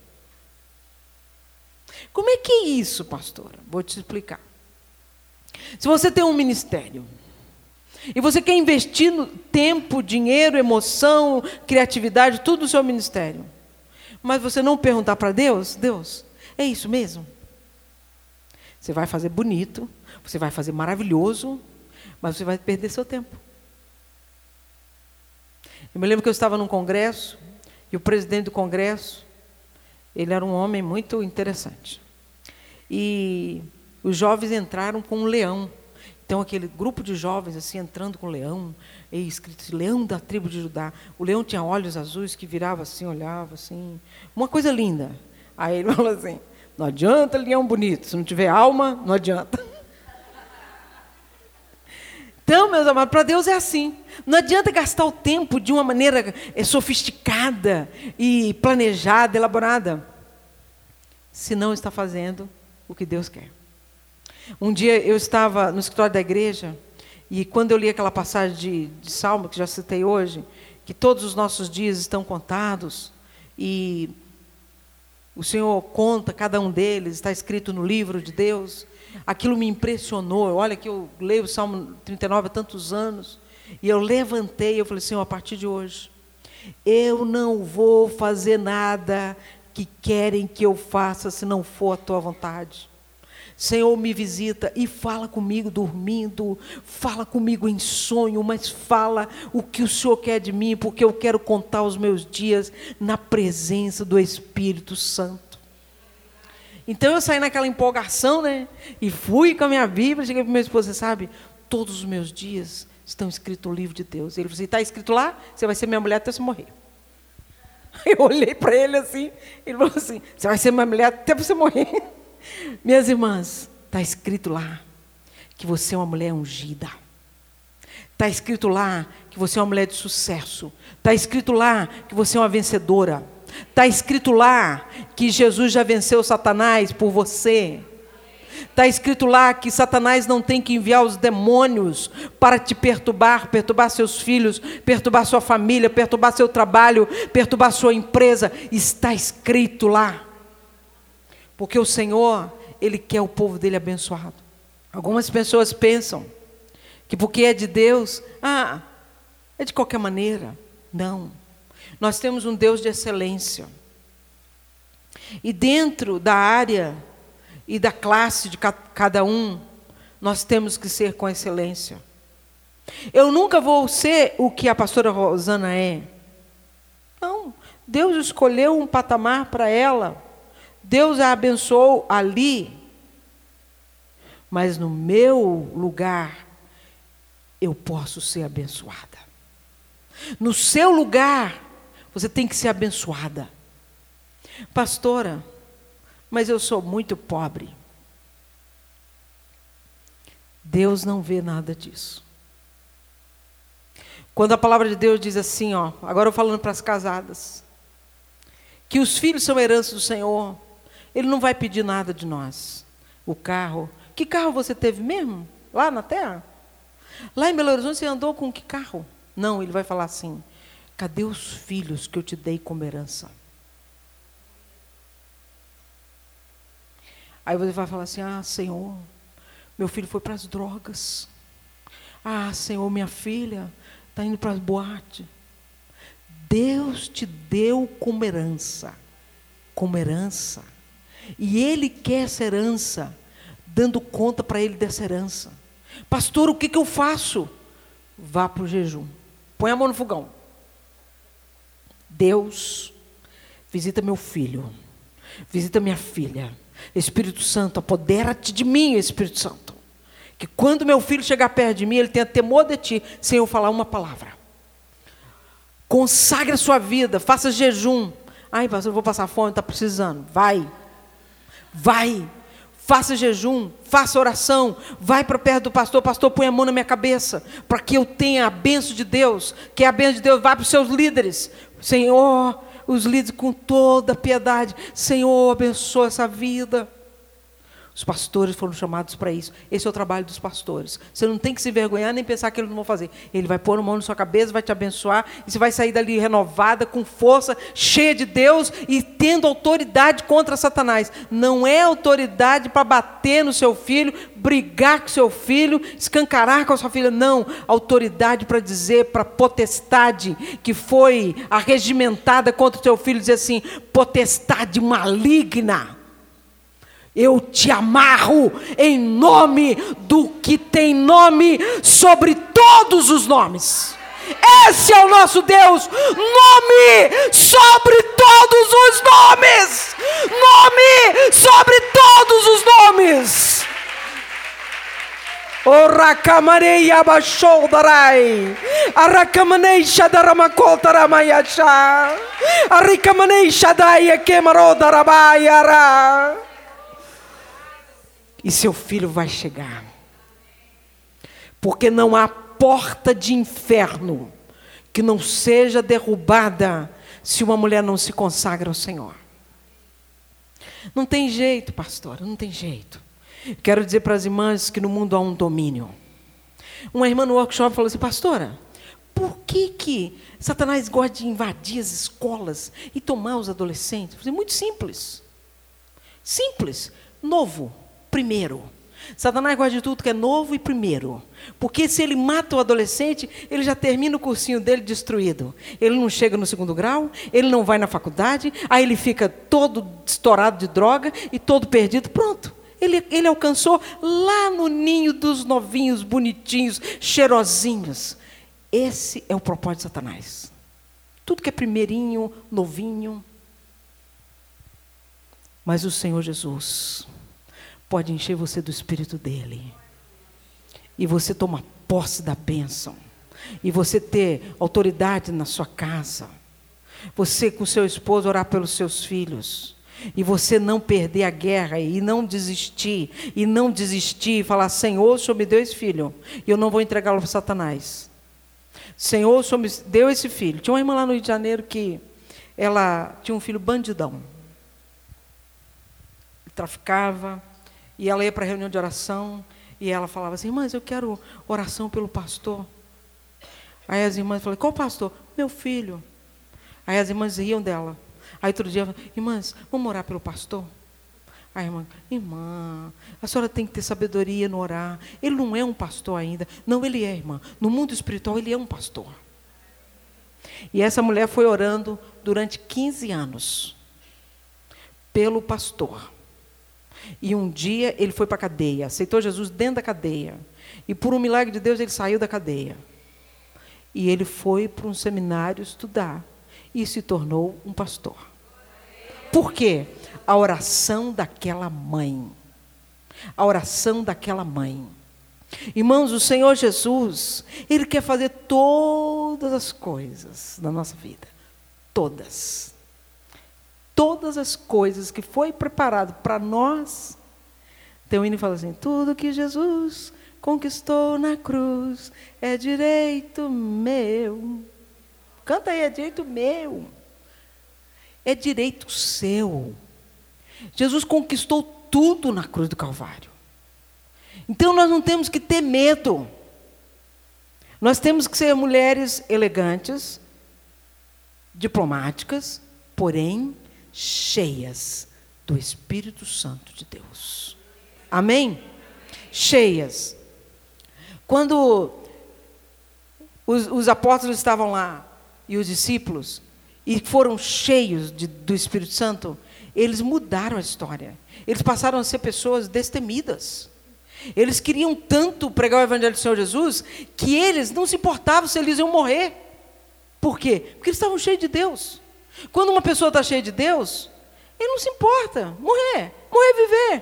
Como é que é isso, pastora? Vou te explicar. Se você tem um ministério e você quer investir no tempo, dinheiro, emoção, criatividade, tudo no seu ministério, mas você não perguntar para Deus, Deus, é isso mesmo? Você vai fazer bonito, você vai fazer maravilhoso, mas você vai perder seu tempo. Eu me lembro que eu estava num congresso, e o presidente do congresso, ele era um homem muito interessante. E os jovens entraram com um leão. Então, aquele grupo de jovens assim, entrando com o leão, e escrito leão da tribo de Judá. O leão tinha olhos azuis que virava assim, olhava assim. Uma coisa linda. Aí ele falou assim, não adianta leão bonito, se não tiver alma, não adianta. Então, meus amados, para Deus é assim. Não adianta gastar o tempo de uma maneira sofisticada e planejada, elaborada, se não está fazendo o que Deus quer. Um dia eu estava no escritório da igreja, e quando eu li aquela passagem de, de Salmo, que já citei hoje, que todos os nossos dias estão contados, e o Senhor conta cada um deles, está escrito no livro de Deus, aquilo me impressionou. Olha que eu leio o Salmo trinta e nove há tantos anos, e eu levantei e eu falei, Senhor, a partir de hoje, eu não vou fazer nada que querem que eu faça, se não for a tua vontade. Senhor, me visita e fala comigo dormindo, fala comigo em sonho, mas fala o que o Senhor quer de mim, porque eu quero contar os meus dias na presença do Espírito Santo. Então eu saí naquela empolgação, né? E fui com a minha Bíblia, cheguei para minha esposa, você sabe, todos os meus dias estão escritos no livro de Deus. Ele falou assim, está escrito lá, você vai ser minha mulher até você morrer. Eu olhei para ele assim, ele falou assim, você vai ser minha mulher até você morrer. Minhas irmãs, está escrito lá que você é uma mulher ungida. Está escrito lá que você é uma mulher de sucesso. Está escrito lá que você é uma vencedora. Está escrito lá que Jesus já venceu Satanás por você. Está escrito lá que Satanás não tem que enviar os demônios para te perturbar, perturbar seus filhos, perturbar sua família, perturbar seu trabalho, perturbar sua empresa. Está escrito lá. Porque o Senhor, Ele quer o povo dele abençoado. Algumas pessoas pensam que porque é de Deus, ah, é de qualquer maneira. Não. Nós temos um Deus de excelência. E dentro da área e da classe de cada um, nós temos que ser com excelência. Eu nunca vou ser o que a pastora Rosana é. Não. Deus escolheu um patamar para ela. Deus a abençoou ali, mas no meu lugar, eu posso ser abençoada. No seu lugar, você tem que ser abençoada. Pastora, mas eu sou muito pobre. Deus não vê nada disso. Quando a palavra de Deus diz assim, ó, agora eu falando para as casadas, que os filhos são herança do Senhor, Ele não vai pedir nada de nós. O carro. Que carro você teve mesmo? Lá na terra? Lá em Belo Horizonte você andou com que carro? Não, Ele vai falar assim, cadê os filhos que eu te dei como herança? Aí você vai falar assim, ah, Senhor, meu filho foi para as drogas. Ah, Senhor, minha filha está indo para as boates. Deus te deu como herança. Como herança. E Ele quer essa herança, dando conta para Ele dessa herança. Pastor, o que, que eu faço? Vá para o jejum. Põe a mão no fogão. Deus, visita meu filho. Visita minha filha. Espírito Santo, apodera-te de mim, Espírito Santo. Que quando meu filho chegar perto de mim, ele tenha temor de ti, sem eu falar uma palavra. Consagre a sua vida, faça jejum. Ai, pastor, eu vou passar fome, está precisando. Vai. Vai, faça jejum, faça oração, vai para perto do pastor, pastor, põe a mão na minha cabeça, para que eu tenha a bênção de Deus, que a bênção de Deus vai para os seus líderes. Senhor, os líderes com toda piedade, Senhor, abençoa essa vida. Os pastores foram chamados para isso. Esse é o trabalho dos pastores. Você não tem que se envergonhar nem pensar que eles não vão fazer. Ele vai pôr a mão na sua cabeça, vai te abençoar, e você vai sair dali renovada, com força, cheia de Deus e tendo autoridade contra Satanás. Não é autoridade para bater no seu filho, brigar com seu filho, escancarar com a sua filha. Não. Autoridade para dizer para a potestade que foi arregimentada contra o seu filho, dizer assim, potestade maligna, eu te amarro em nome do que tem nome sobre todos os nomes. Esse é o nosso Deus. Nome sobre todos os nomes. Nome sobre todos os nomes. Orakamanei abasholdarai. Arakamanei shadaramakotaramayasha. Arikamanei shadai kemarodarabayara. E seu filho vai chegar. Porque não há porta de inferno que não seja derrubada se uma mulher não se consagra ao Senhor. Não tem jeito, pastora, não tem jeito. Quero dizer para as irmãs que no mundo há um domínio. Uma irmã no workshop falou assim: pastora, por que que Satanás gosta de invadir as escolas e tomar os adolescentes? Eu falei: muito simples. Simples. Novo, primeiro. Satanás gosta de tudo que é novo e primeiro. Porque se ele mata o adolescente, ele já termina o cursinho dele destruído. Ele não chega no segundo grau, ele não vai na faculdade, aí ele fica todo estourado de droga e todo perdido. Pronto. Ele, ele alcançou lá no ninho dos novinhos, bonitinhos, cheirosinhos. Esse é o propósito de Satanás. Tudo que é primeirinho, novinho. Mas o Senhor Jesus pode encher você do Espírito dele. E você tomar posse da bênção. E você ter autoridade na sua casa. Você com seu esposo orar pelos seus filhos. E você não perder a guerra e não desistir. E não desistir e falar: Senhor, o Senhor me deu esse filho. E eu não vou entregá-lo para Satanás. Senhor, o Senhor me deu esse filho. Tinha uma irmã lá no Rio de Janeiro que ela tinha um filho bandidão. Traficava. E ela ia para a reunião de oração, e ela falava assim: irmãs, eu quero oração pelo pastor. Aí as irmãs falaram: qual pastor? Meu filho. Aí as irmãs riam dela. Aí outro dia, irmãs, vamos orar pelo pastor? Aí a irmã: irmã, a senhora tem que ter sabedoria no orar. Ele não é um pastor ainda. Não, ele é, irmã. No mundo espiritual, ele é um pastor. E essa mulher foi orando durante quinze anos pelo pastor. E um dia ele foi para a cadeia, aceitou Jesus dentro da cadeia. E por um milagre de Deus ele saiu da cadeia. E ele foi para um seminário estudar. E se tornou um pastor. Por quê? A oração daquela mãe. A oração daquela mãe. Irmãos, o Senhor Jesus, Ele quer fazer todas as coisas na nossa vida. Todas. Todas as coisas que foi preparado para nós. Tem um hino que fala assim: tudo que Jesus conquistou na cruz é direito meu. Canta aí: é direito meu. É direito seu. Jesus conquistou tudo na cruz do Calvário. Então nós não temos que ter medo. Nós temos que ser mulheres elegantes, diplomáticas, porém cheias do Espírito Santo de Deus. Amém? Cheias. Quando os, os apóstolos estavam lá, e os discípulos, e foram cheios de, do Espírito Santo, eles mudaram a história. Eles passaram a ser pessoas destemidas. Eles queriam tanto pregar o Evangelho do Senhor Jesus, que eles não se importavam se eles iam morrer. Por quê? Porque eles estavam cheios de Deus. Quando uma pessoa está cheia de Deus, ele não se importa. Morrer, morrer viver.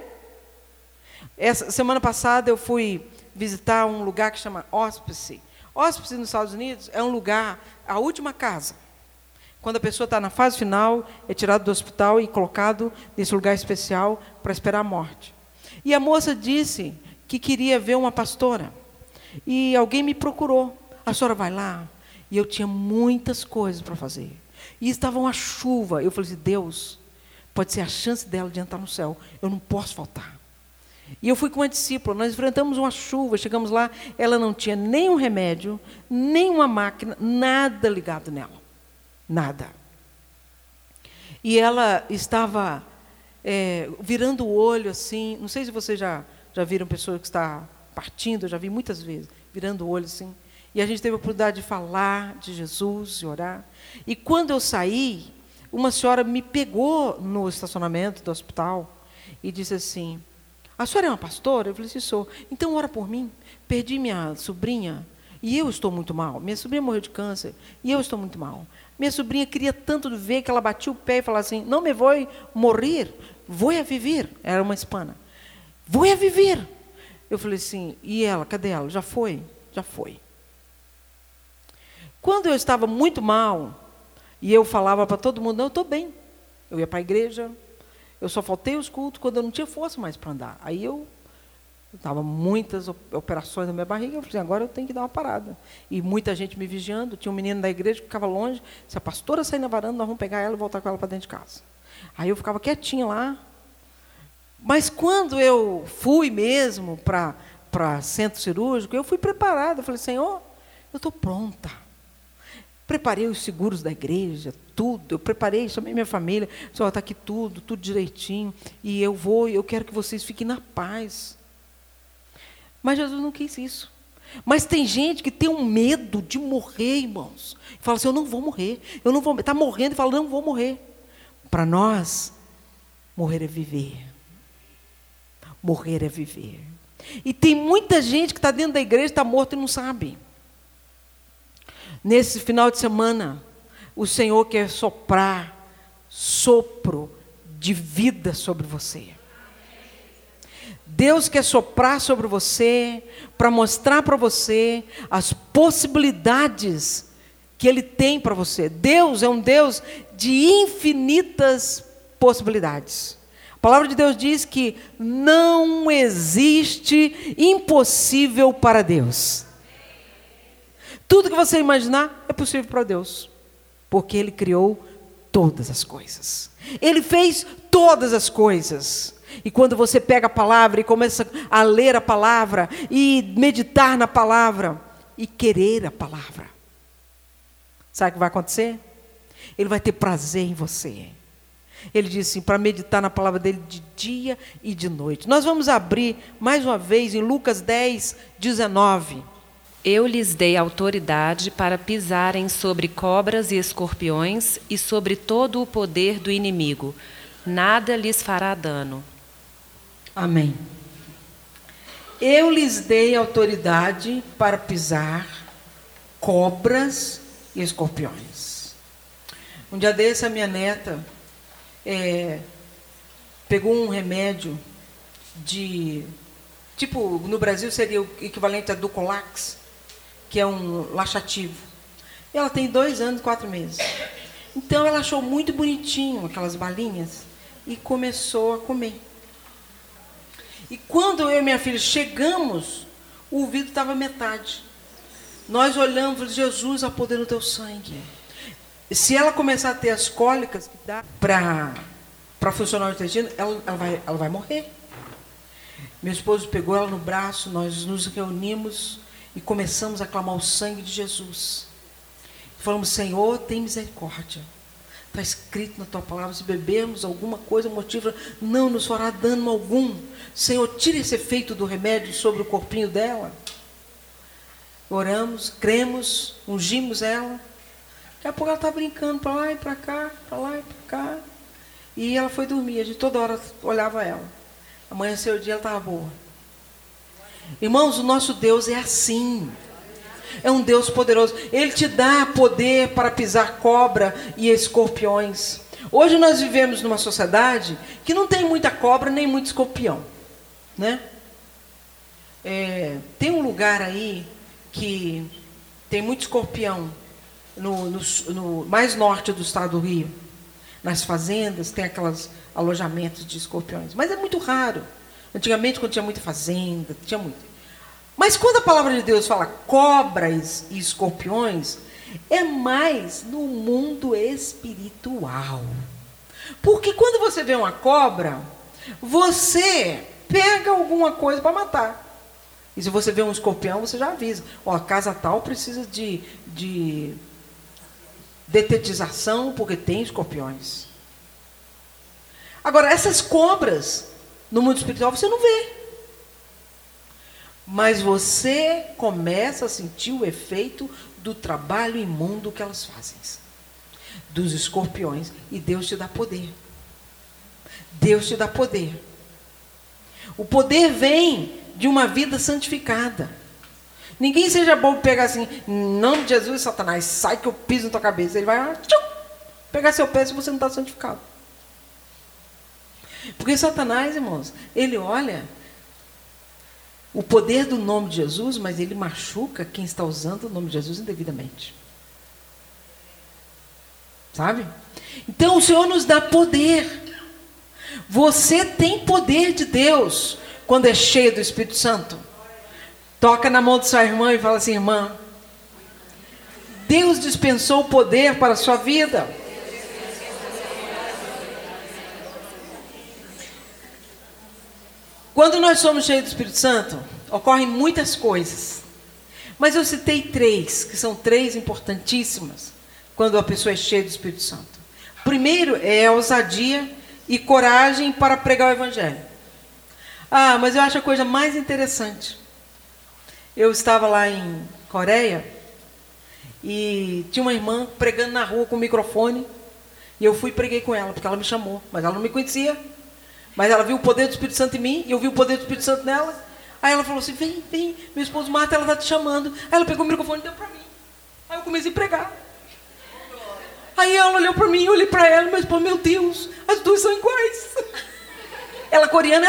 Essa semana passada eu fui visitar um lugar que chama Hospice. Hospice nos Estados Unidos é um lugar, a última casa. Quando a pessoa está na fase final, é tirado do hospital e colocado nesse lugar especial para esperar a morte. E a moça disse que queria ver uma pastora. E alguém me procurou. A senhora vai lá? E eu tinha muitas coisas para fazer. E estava uma chuva. Eu falei assim: Deus, pode ser a chance dela de entrar no céu. Eu não posso faltar. E eu fui com uma discípula. Nós enfrentamos uma chuva. Chegamos lá, ela não tinha nem um remédio, nem uma máquina, nada ligado nela. Nada. E ela estava é, virando o olho assim. Não sei se vocês já, já viram pessoa que está partindo. Eu já vi muitas vezes, virando o olho assim. E a gente teve a oportunidade de falar de Jesus e orar. E quando eu saí, uma senhora me pegou no estacionamento do hospital e disse assim: a senhora é uma pastora? Eu falei assim: sou. Então ora por mim. Perdi minha sobrinha e eu estou muito mal. Minha sobrinha morreu de câncer e eu estou muito mal. Minha sobrinha queria tanto ver que ela batia o pé e falava assim: não me vou morrer, vou a viver. Era uma hispana. Vou a viver. Eu falei assim, e ela, cadê ela? Já foi? Já foi. Quando eu estava muito mal, e eu falava para todo mundo, não, eu estou bem. Eu ia para a igreja, eu só faltei os cultos quando eu não tinha força mais para andar. Aí eu estava muitas operações na minha barriga, eu falei, agora eu tenho que dar uma parada. E muita gente me vigiando, tinha um menino da igreja que ficava longe, se a pastora sair na varanda, nós vamos pegar ela e voltar com ela para dentro de casa. Aí eu ficava quietinha lá. Mas quando eu fui mesmo para para centro cirúrgico, eu fui preparada, eu falei, Senhor, eu estou pronta. Preparei os seguros da igreja, tudo, eu preparei, chamei minha família, Senhor, está aqui tudo, tudo direitinho, e eu vou, eu quero que vocês fiquem na paz. Mas Jesus não quis isso. Mas tem gente que tem um medo de morrer, irmãos. Fala assim, eu não vou morrer, eu não vou, está morrendo e fala, não vou morrer. Para nós, morrer é viver. Morrer é viver. E tem muita gente que está dentro da igreja, está morto e não sabe. Nesse final de semana, o Senhor quer soprar sopro de vida sobre você. Deus quer soprar sobre você para mostrar para você as possibilidades que Ele tem para você. Deus é um Deus de infinitas possibilidades. A palavra de Deus diz que não existe impossível para Deus. Tudo que você imaginar é possível para Deus, porque Ele criou todas as coisas. Ele fez todas as coisas. E quando você pega a palavra e começa a ler a palavra, e meditar na palavra, e querer a palavra, sabe o que vai acontecer? Ele vai ter prazer em você. Ele disse assim, para meditar na palavra dele de dia e de noite. Nós vamos abrir mais uma vez em Lucas dez, dezenove. Eu lhes dei autoridade para pisarem sobre cobras e escorpiões e sobre todo o poder do inimigo. Nada lhes fará dano. Amém. Eu lhes dei autoridade para pisar cobras e escorpiões. Um dia desse, a minha neta é, pegou um remédio de... Tipo, no Brasil seria o equivalente a Dulcolax, que é um laxativo. E ela tem dois anos e quatro meses. Então, ela achou muito bonitinho aquelas balinhas e começou a comer. E quando eu e minha filha chegamos, o vidro estava metade. Nós olhamos e falamos, Jesus, há poder no teu sangue. Se ela começar a ter as cólicas que dá para para funcionar o intestino, ela, ela, vai, ela vai morrer. Meu esposo pegou ela no braço, nós nos reunimos e começamos a clamar o sangue de Jesus. Falamos, Senhor, tem misericórdia. Está escrito na tua palavra, se bebermos alguma coisa motiva, não nos fará dano algum. Senhor, tira esse efeito do remédio sobre o corpinho dela. Oramos, cremos, ungimos ela. Daqui a pouco ela está brincando para lá e para cá, para lá e para cá. E ela foi dormir, a gente toda hora olhava ela. Amanheceu o dia, ela estava boa. Irmãos, o nosso Deus é assim. É um Deus poderoso. Ele te dá poder para pisar cobra e escorpiões. Hoje nós vivemos numa sociedade que não tem muita cobra nem muito escorpião, né? É, tem um lugar aí que tem muito escorpião, no, no, no mais norte do estado do Rio. Nas fazendas tem aqueles alojamentos de escorpiões. Mas é muito raro. Antigamente, quando tinha muita fazenda, tinha muito. Mas quando a palavra de Deus fala cobras e escorpiões, é mais no mundo espiritual. Porque quando você vê uma cobra, você pega alguma coisa para matar. E se você vê um escorpião, você já avisa. Ó, a casa tal precisa de, de detetização, porque tem escorpiões. Agora, essas cobras, no mundo espiritual, você não vê. Mas você começa a sentir o efeito do trabalho imundo que elas fazem. Dos escorpiões. E Deus te dá poder. Deus te dá poder. O poder vem de uma vida santificada. Ninguém seja bom pegar assim, em nome de Jesus, Satanás, sai que eu piso na tua cabeça. Ele vai ah, tchum, pegar seu pé se você não está santificado. Porque Satanás, irmãos, ele olha o poder do nome de Jesus, mas ele machuca quem está usando o nome de Jesus indevidamente. Sabe? Então o Senhor nos dá poder. Você tem poder de Deus quando é cheio do Espírito Santo. Toca na mão de sua irmã e fala assim: irmã, Deus dispensou o poder para a sua vida. Quando nós somos cheios do Espírito Santo, ocorrem muitas coisas. Mas eu citei três, que são três importantíssimas, quando a pessoa é cheia do Espírito Santo. Primeiro é a ousadia e coragem para pregar o Evangelho. Ah, mas eu acho a coisa mais interessante. Eu estava lá em Coreia e tinha uma irmã pregando na rua com o microfone. E eu fui e preguei com ela, porque ela me chamou, mas ela não me conhecia. Mas ela viu o poder do Espírito Santo em mim, e eu vi o poder do Espírito Santo nela. Aí ela falou assim: vem, vem, meu esposo Marta, ela está te chamando. Aí ela pegou o microfone e deu para mim. Aí eu comecei a pregar. Aí ela olhou para mim, eu olhei para ela, mas pô, meu Deus, as duas são iguais. Ela coreana,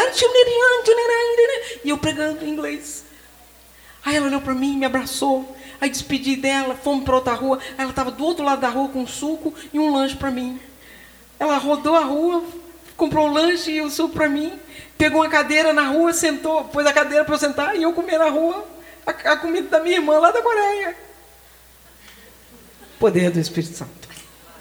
e eu pregando em inglês. Aí ela olhou para mim, me abraçou. Aí despedi dela, fomos para outra rua. Aí ela estava do outro lado da rua com um suco e um lanche para mim. Ela rodou a rua, comprou o lanche e o suco para mim. Pegou uma cadeira na rua, sentou, pôs a cadeira para eu sentar e eu comi na rua a, a comida da minha irmã lá da Coreia. Poder do Espírito Santo.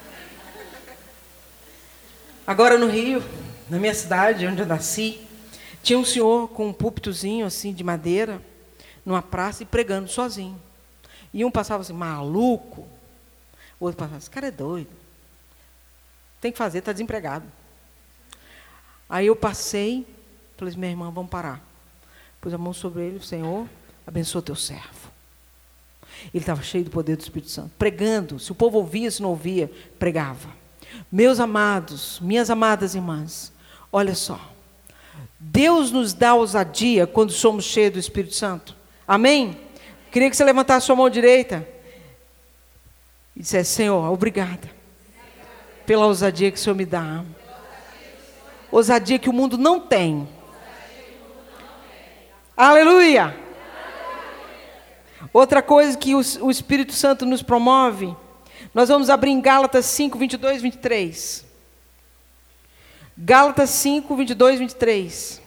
Agora no Rio, na minha cidade, onde eu nasci, tinha um senhor com um púlpitozinho assim de madeira, numa praça e pregando sozinho. E um passava assim, maluco. O outro passava, esse cara é doido. Tem que fazer, está desempregado. Aí eu passei, falei assim, minha irmã, vamos parar. Pus a mão sobre ele, Senhor, abençoa teu servo. Ele estava cheio do poder do Espírito Santo, pregando. Se o povo ouvia, se não ouvia, pregava. Meus amados, minhas amadas irmãs, olha só. Deus nos dá ousadia quando somos cheios do Espírito Santo. Amém? Queria que você levantasse a sua mão direita e dissesse, Senhor, obrigada pela ousadia que o Senhor me dá. Ousadia que o mundo não tem. Aleluia! Outra coisa que o, o Espírito Santo nos promove, nós vamos abrir em Gálatas cinco, vinte e dois, vinte e três. Gálatas cinco, vinte e dois, vinte e três.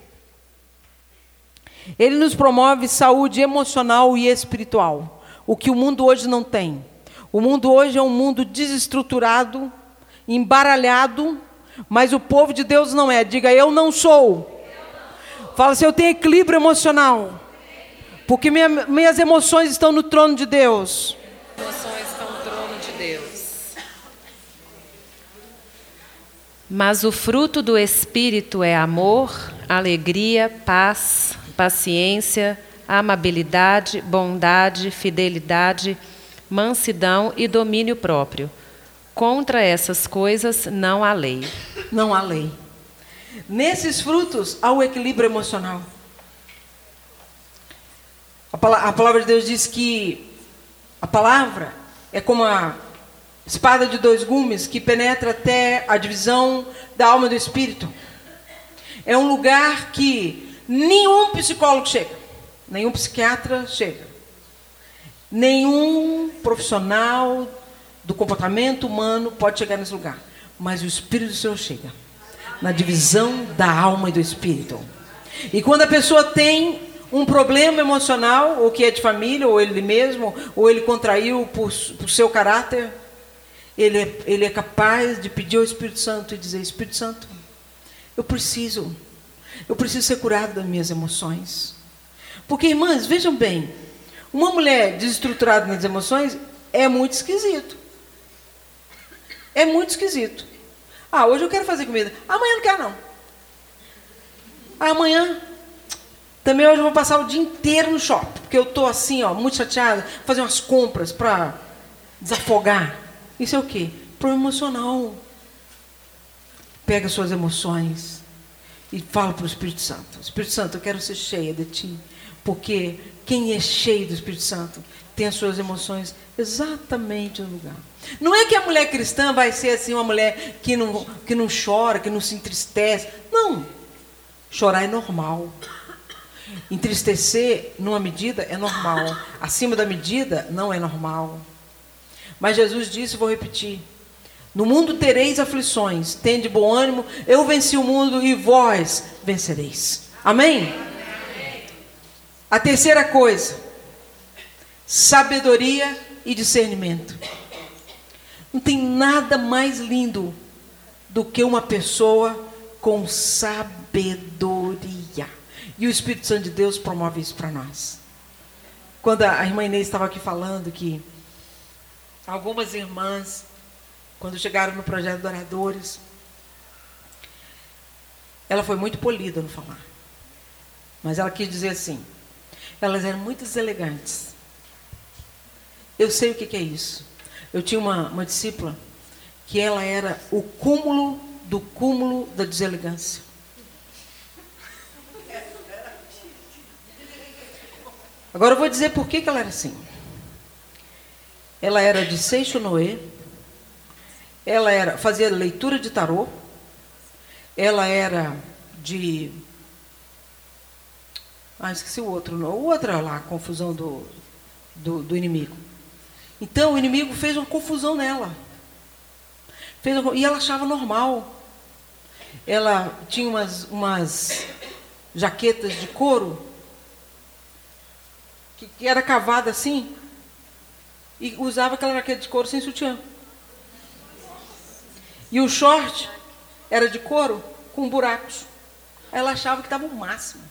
Ele nos promove saúde emocional e espiritual, o que o mundo hoje não tem. O mundo hoje é um mundo desestruturado, embaralhado, mas o povo de Deus não é. Diga, eu não sou. Fala assim, eu tenho equilíbrio emocional, porque minha, minhas emoções estão no trono de Deus. Emoções estão no trono de Deus. Mas o fruto do Espírito é amor, alegria, paz, paciência, amabilidade, bondade, fidelidade, mansidão e domínio próprio. Contra essas coisas não há lei. Não há lei. Nesses frutos há o equilíbrio emocional. A palavra, a palavra de Deus diz que a palavra é como a espada de dois gumes que penetra até a divisão da alma e do espírito. É um lugar que nenhum psicólogo chega, nenhum psiquiatra chega, nenhum profissional do comportamento humano pode chegar nesse lugar. Mas o Espírito do Senhor chega na divisão da alma e do espírito. E quando a pessoa tem um problema emocional, ou que é de família, ou ele mesmo, ou ele contraiu por, por seu caráter, ele é, ele é capaz de pedir ao Espírito Santo e dizer, Espírito Santo, eu preciso, eu preciso ser curado das minhas emoções. Porque, irmãs, vejam bem, uma mulher desestruturada nas emoções é muito esquisito. É muito esquisito. Ah, hoje eu quero fazer comida. Amanhã não quero, não. Ah, amanhã também hoje eu vou passar o dia inteiro no shopping, porque eu estou assim, ó, muito chateada, fazer umas compras para desafogar. Isso é o quê? Problema emocional. Pega suas emoções e fala para o Espírito Santo. Espírito Santo, eu quero ser cheia de Ti, porque quem é cheio do Espírito Santo tem as suas emoções exatamente no lugar. Não é que a mulher cristã vai ser assim, uma mulher que não, que não chora, que não se entristece. Não. Chorar é normal. Entristecer numa medida é normal. Acima da medida não é normal. Mas Jesus disse, vou repetir: no mundo tereis aflições, tende bom ânimo, eu venci o mundo e vós vencereis. Amém? Amém. A terceira coisa, sabedoria e discernimento. Não tem nada mais lindo do que uma pessoa com sabedoria. E o Espírito Santo de Deus promove isso para nós. Quando a irmã Inês estava aqui falando que algumas irmãs, quando chegaram no projeto de oradores, ela foi muito polida no falar. Mas ela quis dizer assim, elas eram muito deselegantes. Eu sei o que, que é isso. Eu tinha uma, uma discípula que ela era o cúmulo do cúmulo da deselegância. Agora eu vou dizer por que, que ela era assim. Ela era de Seixonoê, ela era, fazia leitura de tarô, ela era de... Ah, esqueci o outro, não. O outro lá, a confusão do, do, do inimigo. Então o inimigo fez uma confusão nela. Fez uma, e ela achava normal. Ela tinha umas, umas jaquetas de couro, que, que era cavada assim, e usava aquela jaqueta de couro sem sutiã. E o short era de couro com buracos. Ela achava que estava o máximo.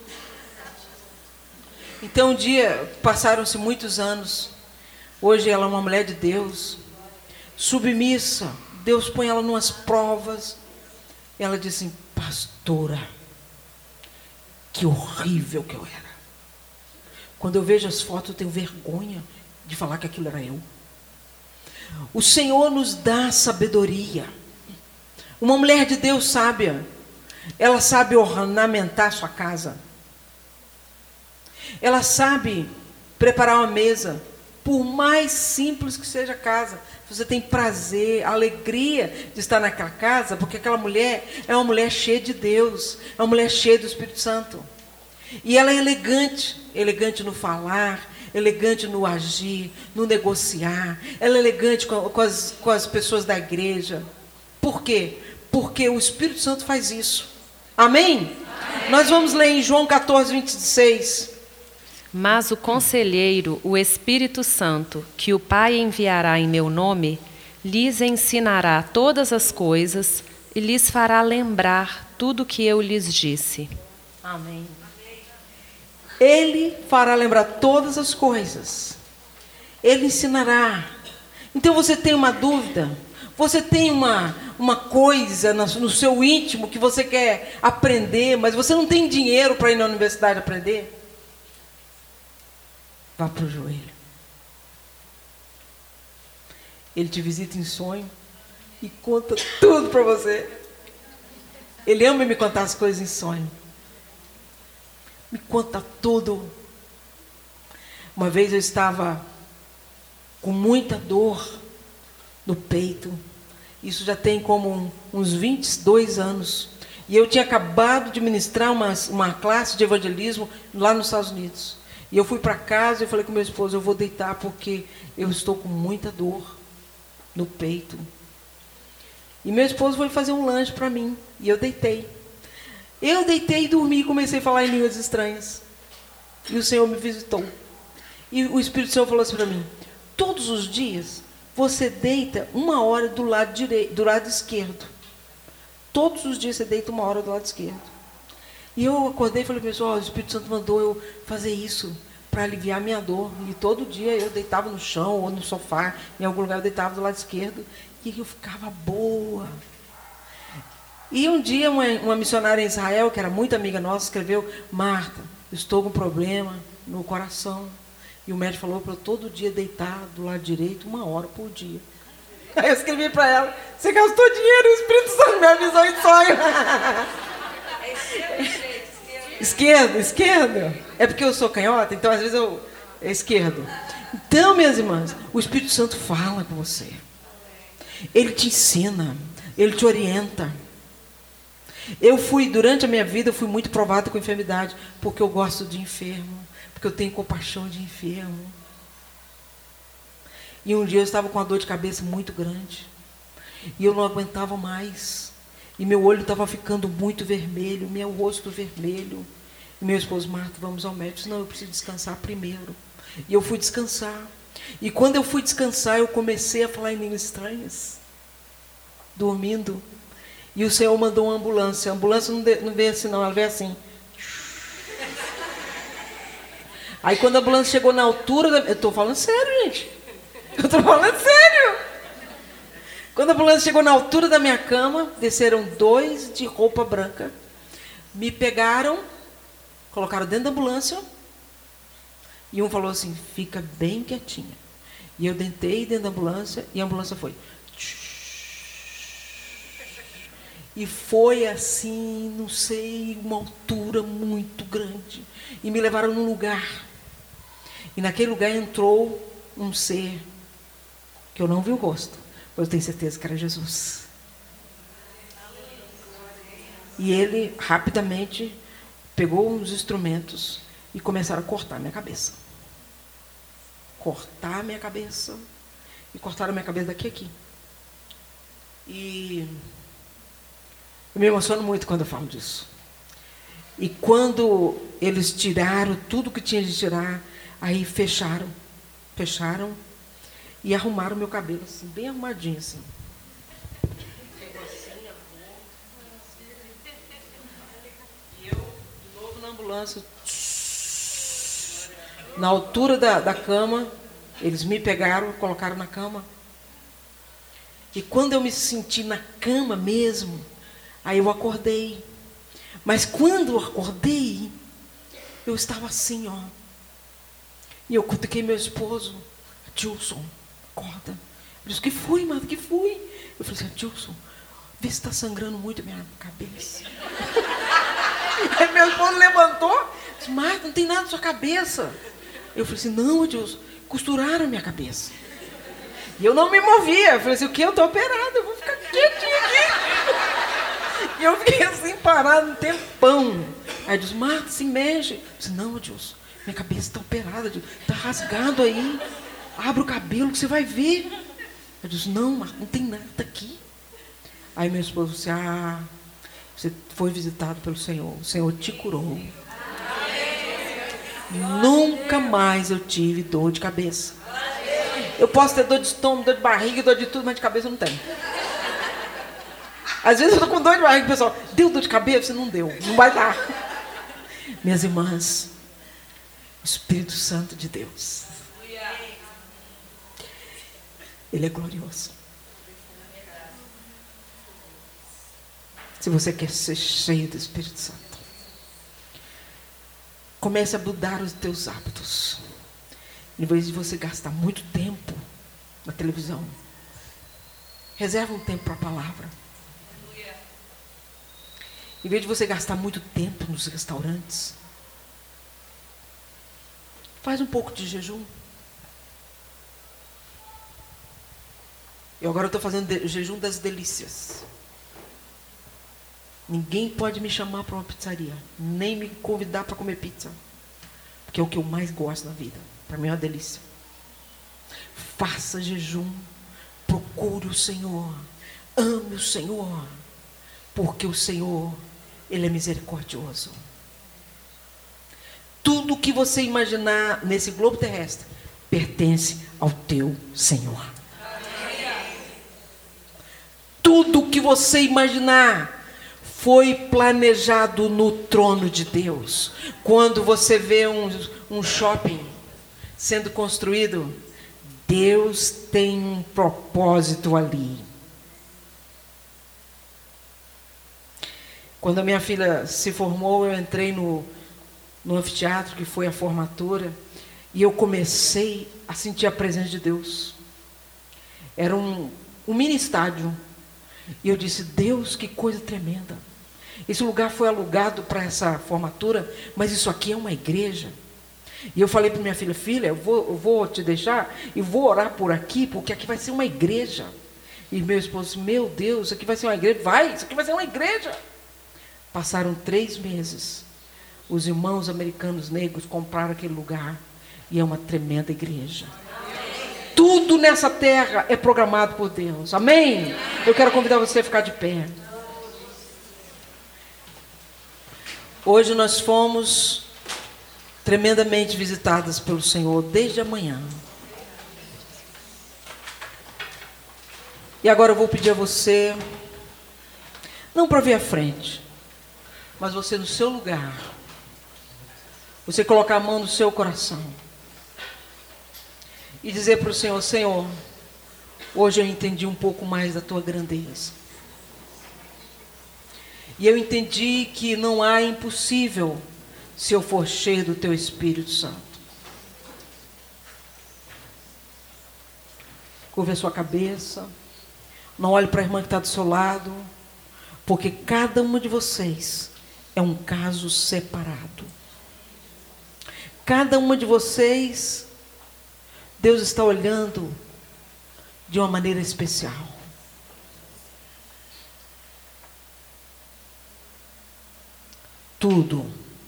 Então um dia, passaram-se muitos anos, hoje ela é uma mulher de Deus, submissa, Deus põe ela numas provas. Ela disse assim, pastora, que horrível que eu era. Quando eu vejo as fotos, eu tenho vergonha de falar que aquilo era eu. O Senhor nos dá sabedoria. Uma mulher de Deus sábia, ela sabe ornamentar sua casa. Ela sabe preparar uma mesa, por mais simples que seja a casa. Você tem prazer, alegria de estar naquela casa, porque aquela mulher é uma mulher cheia de Deus, é uma mulher cheia do Espírito Santo. E ela é elegante, elegante no falar, elegante no agir, no negociar. Ela é elegante com, com, as, com as pessoas da igreja. Por quê? Porque o Espírito Santo faz isso. Amém? Amém. Nós vamos ler em João catorze, vinte e seis. Mas o conselheiro, o Espírito Santo, que o Pai enviará em meu nome, lhes ensinará todas as coisas e lhes fará lembrar tudo o que eu lhes disse. Amém. Ele fará lembrar todas as coisas. Ele ensinará. Então você tem uma dúvida, você tem uma, uma coisa no, no seu íntimo que você quer aprender, mas você não tem dinheiro para ir na universidade aprender? Vá para o joelho. Ele te visita em sonho e conta tudo para você. Ele ama me contar as coisas em sonho. Me conta tudo. Uma vez eu estava com muita dor no peito. Isso já tem como um, uns vinte e dois anos. E eu tinha acabado de ministrar uma, uma classe de evangelismo lá nos Estados Unidos. E eu fui para casa e falei com meu esposo, eu vou deitar porque eu estou com muita dor no peito. E meu esposo foi fazer um lanche para mim. E eu deitei. Eu deitei e dormi e comecei a falar em línguas estranhas. E o Senhor me visitou. E o Espírito Santo falou assim para mim, todos os dias você deita uma hora do lado, direito, do lado esquerdo. Todos os dias você deita uma hora do lado esquerdo. E eu acordei e falei, pessoal, o Espírito Santo mandou eu fazer isso para aliviar a minha dor. E todo dia eu deitava no chão ou no sofá, em algum lugar eu deitava do lado esquerdo, e eu ficava boa. E um dia uma, uma missionária em Israel, que era muito amiga nossa, escreveu, Marta, estou com um problema no coração. E o médico falou para eu todo dia deitar do lado direito uma hora por dia. Aí eu escrevi para ela, você gastou dinheiro, o Espírito Santo me avisou em sonho. Esquerdo, esquerdo. É porque eu sou canhota, então às vezes eu é esquerdo. Então, minhas irmãs, o Espírito Santo fala com você. Ele te ensina, ele te orienta. Eu fui, durante a minha vida, eu fui muito provado com enfermidade, porque eu gosto de enfermo, porque eu tenho compaixão de enfermo. E um dia eu estava com uma dor de cabeça muito grande, e eu não aguentava mais, e meu olho estava ficando muito vermelho, meu rosto vermelho. E meu esposo, Marta, vamos ao médico. Não, eu preciso descansar primeiro. E eu fui descansar. E quando eu fui descansar, eu comecei a falar em línguas estranhas, dormindo. E o Senhor mandou uma ambulância. A ambulância não, de, não veio assim, não, ela veio assim. Aí quando a ambulância chegou na altura da... Eu estou falando sério, gente. Eu estou falando sério. Quando a ambulância chegou na altura da minha cama, desceram dois de roupa branca, me pegaram, colocaram dentro da ambulância, e um falou assim, fica bem quietinha. E eu deitei dentro da ambulância, e a ambulância foi. E foi assim, não sei, uma altura muito grande. E me levaram num lugar. E naquele lugar entrou um ser, que eu não vi o rosto, mas eu tenho certeza que era Jesus. E ele, rapidamente, pegou uns instrumentos e começaram a cortar a minha cabeça. Cortar a minha cabeça. E cortaram a minha cabeça daqui a aqui. E eu me emociono muito quando eu falo disso. E quando eles tiraram tudo que tinha de tirar, aí fecharam. Fecharam e arrumaram meu cabelo assim, bem arrumadinho assim. E eu, de novo na ambulância, na altura da, da cama, eles me pegaram, colocaram na cama. E quando eu me senti na cama mesmo, aí eu acordei. Mas quando eu acordei, eu estava assim, ó. E eu cutuquei meu esposo, Dilson, acorda. Ele disse, o que foi, mano? O que foi? Eu falei assim, Dilson, vê se está sangrando muito a minha cabeça. Aí meu esposo levantou, disse, Marta, não tem nada na sua cabeça. Eu falei assim, não, Dilson, costuraram a minha cabeça. E eu não me movia. Eu falei assim, o que? Eu estou operada, eu vou ficar quietinha aqui. E eu fiquei assim, parado um tempão. Aí ele disse, Marta, se mexe. Eu disse, não, Dilson, minha cabeça está operada, está rasgado aí. Abre o cabelo que você vai ver. Eu disse, não, Marta, não tem nada aqui. Aí meu esposo disse, ah, você foi visitado pelo Senhor. O Senhor te curou. Nunca mais eu tive dor de cabeça. Eu posso ter dor de estômago, dor de barriga, dor de tudo, mas de cabeça eu não tenho. Às vezes eu estou com dor de barriga, o pessoal, deu dor de cabeça? Não deu, não vai dar. Minhas irmãs, o Espírito Santo de Deus, Ele é glorioso. Se você quer ser cheio do Espírito Santo, comece a mudar os teus hábitos. Em vez de você gastar muito tempo na televisão, reserva um tempo para a palavra. Em vez de você gastar muito tempo nos restaurantes, faz um pouco de jejum. Eu agora estou fazendo de, jejum das delícias. Ninguém pode me chamar para uma pizzaria, nem me convidar para comer pizza, porque é o que eu mais gosto na vida. Para mim é uma delícia. Faça jejum, procure o Senhor, ame o Senhor, porque o Senhor, Ele é misericordioso. Tudo que você imaginar nesse globo terrestre pertence ao teu Senhor. Tudo que você imaginar foi planejado no trono de Deus. Quando você vê um, um shopping sendo construído, Deus tem um propósito ali. Quando a minha filha se formou, eu entrei no, no anfiteatro, que foi a formatura, e eu comecei a sentir a presença de Deus. Era um, um mini estádio. E eu disse, Deus, que coisa tremenda. Esse lugar foi alugado para essa formatura, mas isso aqui é uma igreja. E eu falei para minha filha, filha, eu vou, eu vou te deixar e vou orar por aqui, porque aqui vai ser uma igreja. E meu esposo disse, meu Deus, isso aqui vai ser uma igreja? Vai, isso aqui vai ser uma igreja. Passaram três meses. Os irmãos americanos negros compraram aquele lugar e é uma tremenda igreja. Tudo nessa terra é programado por Deus. Amém? Eu quero convidar você a ficar de pé. Hoje nós fomos tremendamente visitadas pelo Senhor desde amanhã. E agora eu vou pedir a você, não para vir à frente, mas você no seu lugar, você colocar a mão no seu coração e dizer para o Senhor: Senhor, hoje eu entendi um pouco mais da tua grandeza. E eu entendi que não há impossível se eu for cheio do teu Espírito Santo. Curve a sua cabeça. Não olhe para a irmã que está do seu lado, porque cada uma de vocês é um caso separado. Cada uma de vocês, Deus está olhando de uma maneira especial. Tudo,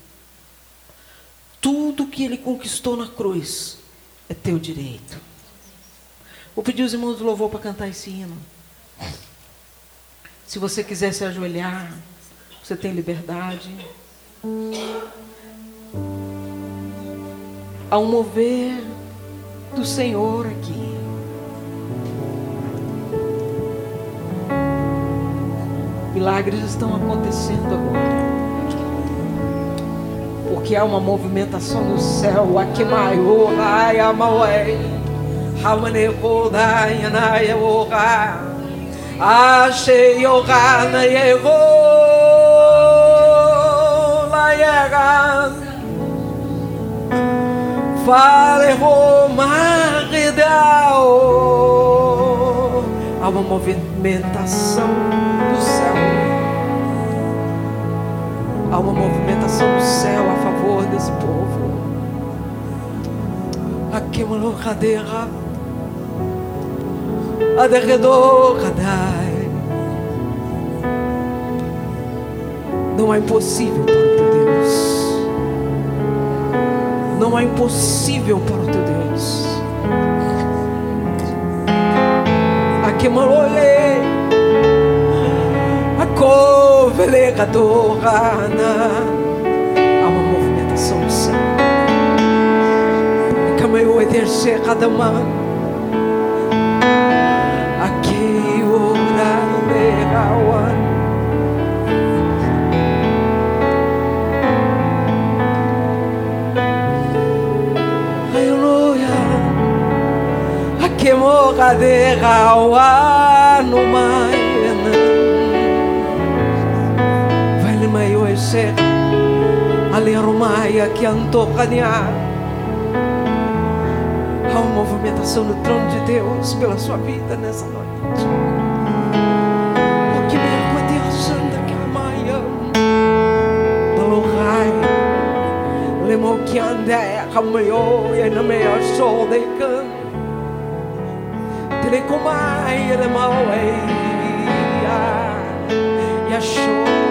tudo que Ele conquistou na cruz é teu direito. Vou pedir os irmãos do louvor para cantar esse hino. Se você quiser se ajoelhar, você tem liberdade. Há um mover do Senhor aqui. Milagres estão acontecendo agora. Porque há uma movimentação no céu. Aqui maior, ai, amauei. Hamaneko, dai, anai, oga. Achei oga, na yego. La yega. Faleho, maridao. Há uma movimentação do céu. Há uma movimentação do céu a favor desse povo. Aqui uma cadeira, a derredor cadai. Não é impossível para o teu Deus. Não é impossível para o teu Deus. Aqui uma olhei. Há uma movimentação do céu. Como eu exercer cada mão. Aqui orar legawan. Aleluia. Aqui morar legawan no mai. Mayo ese aleromaya que antocania. Há uma movimentação no trono de Deus pela sua vida nessa noite. O que me aconteceu que a maia Balohai lemo que anda caminhou e não me achou de can telecomai lemau e achou.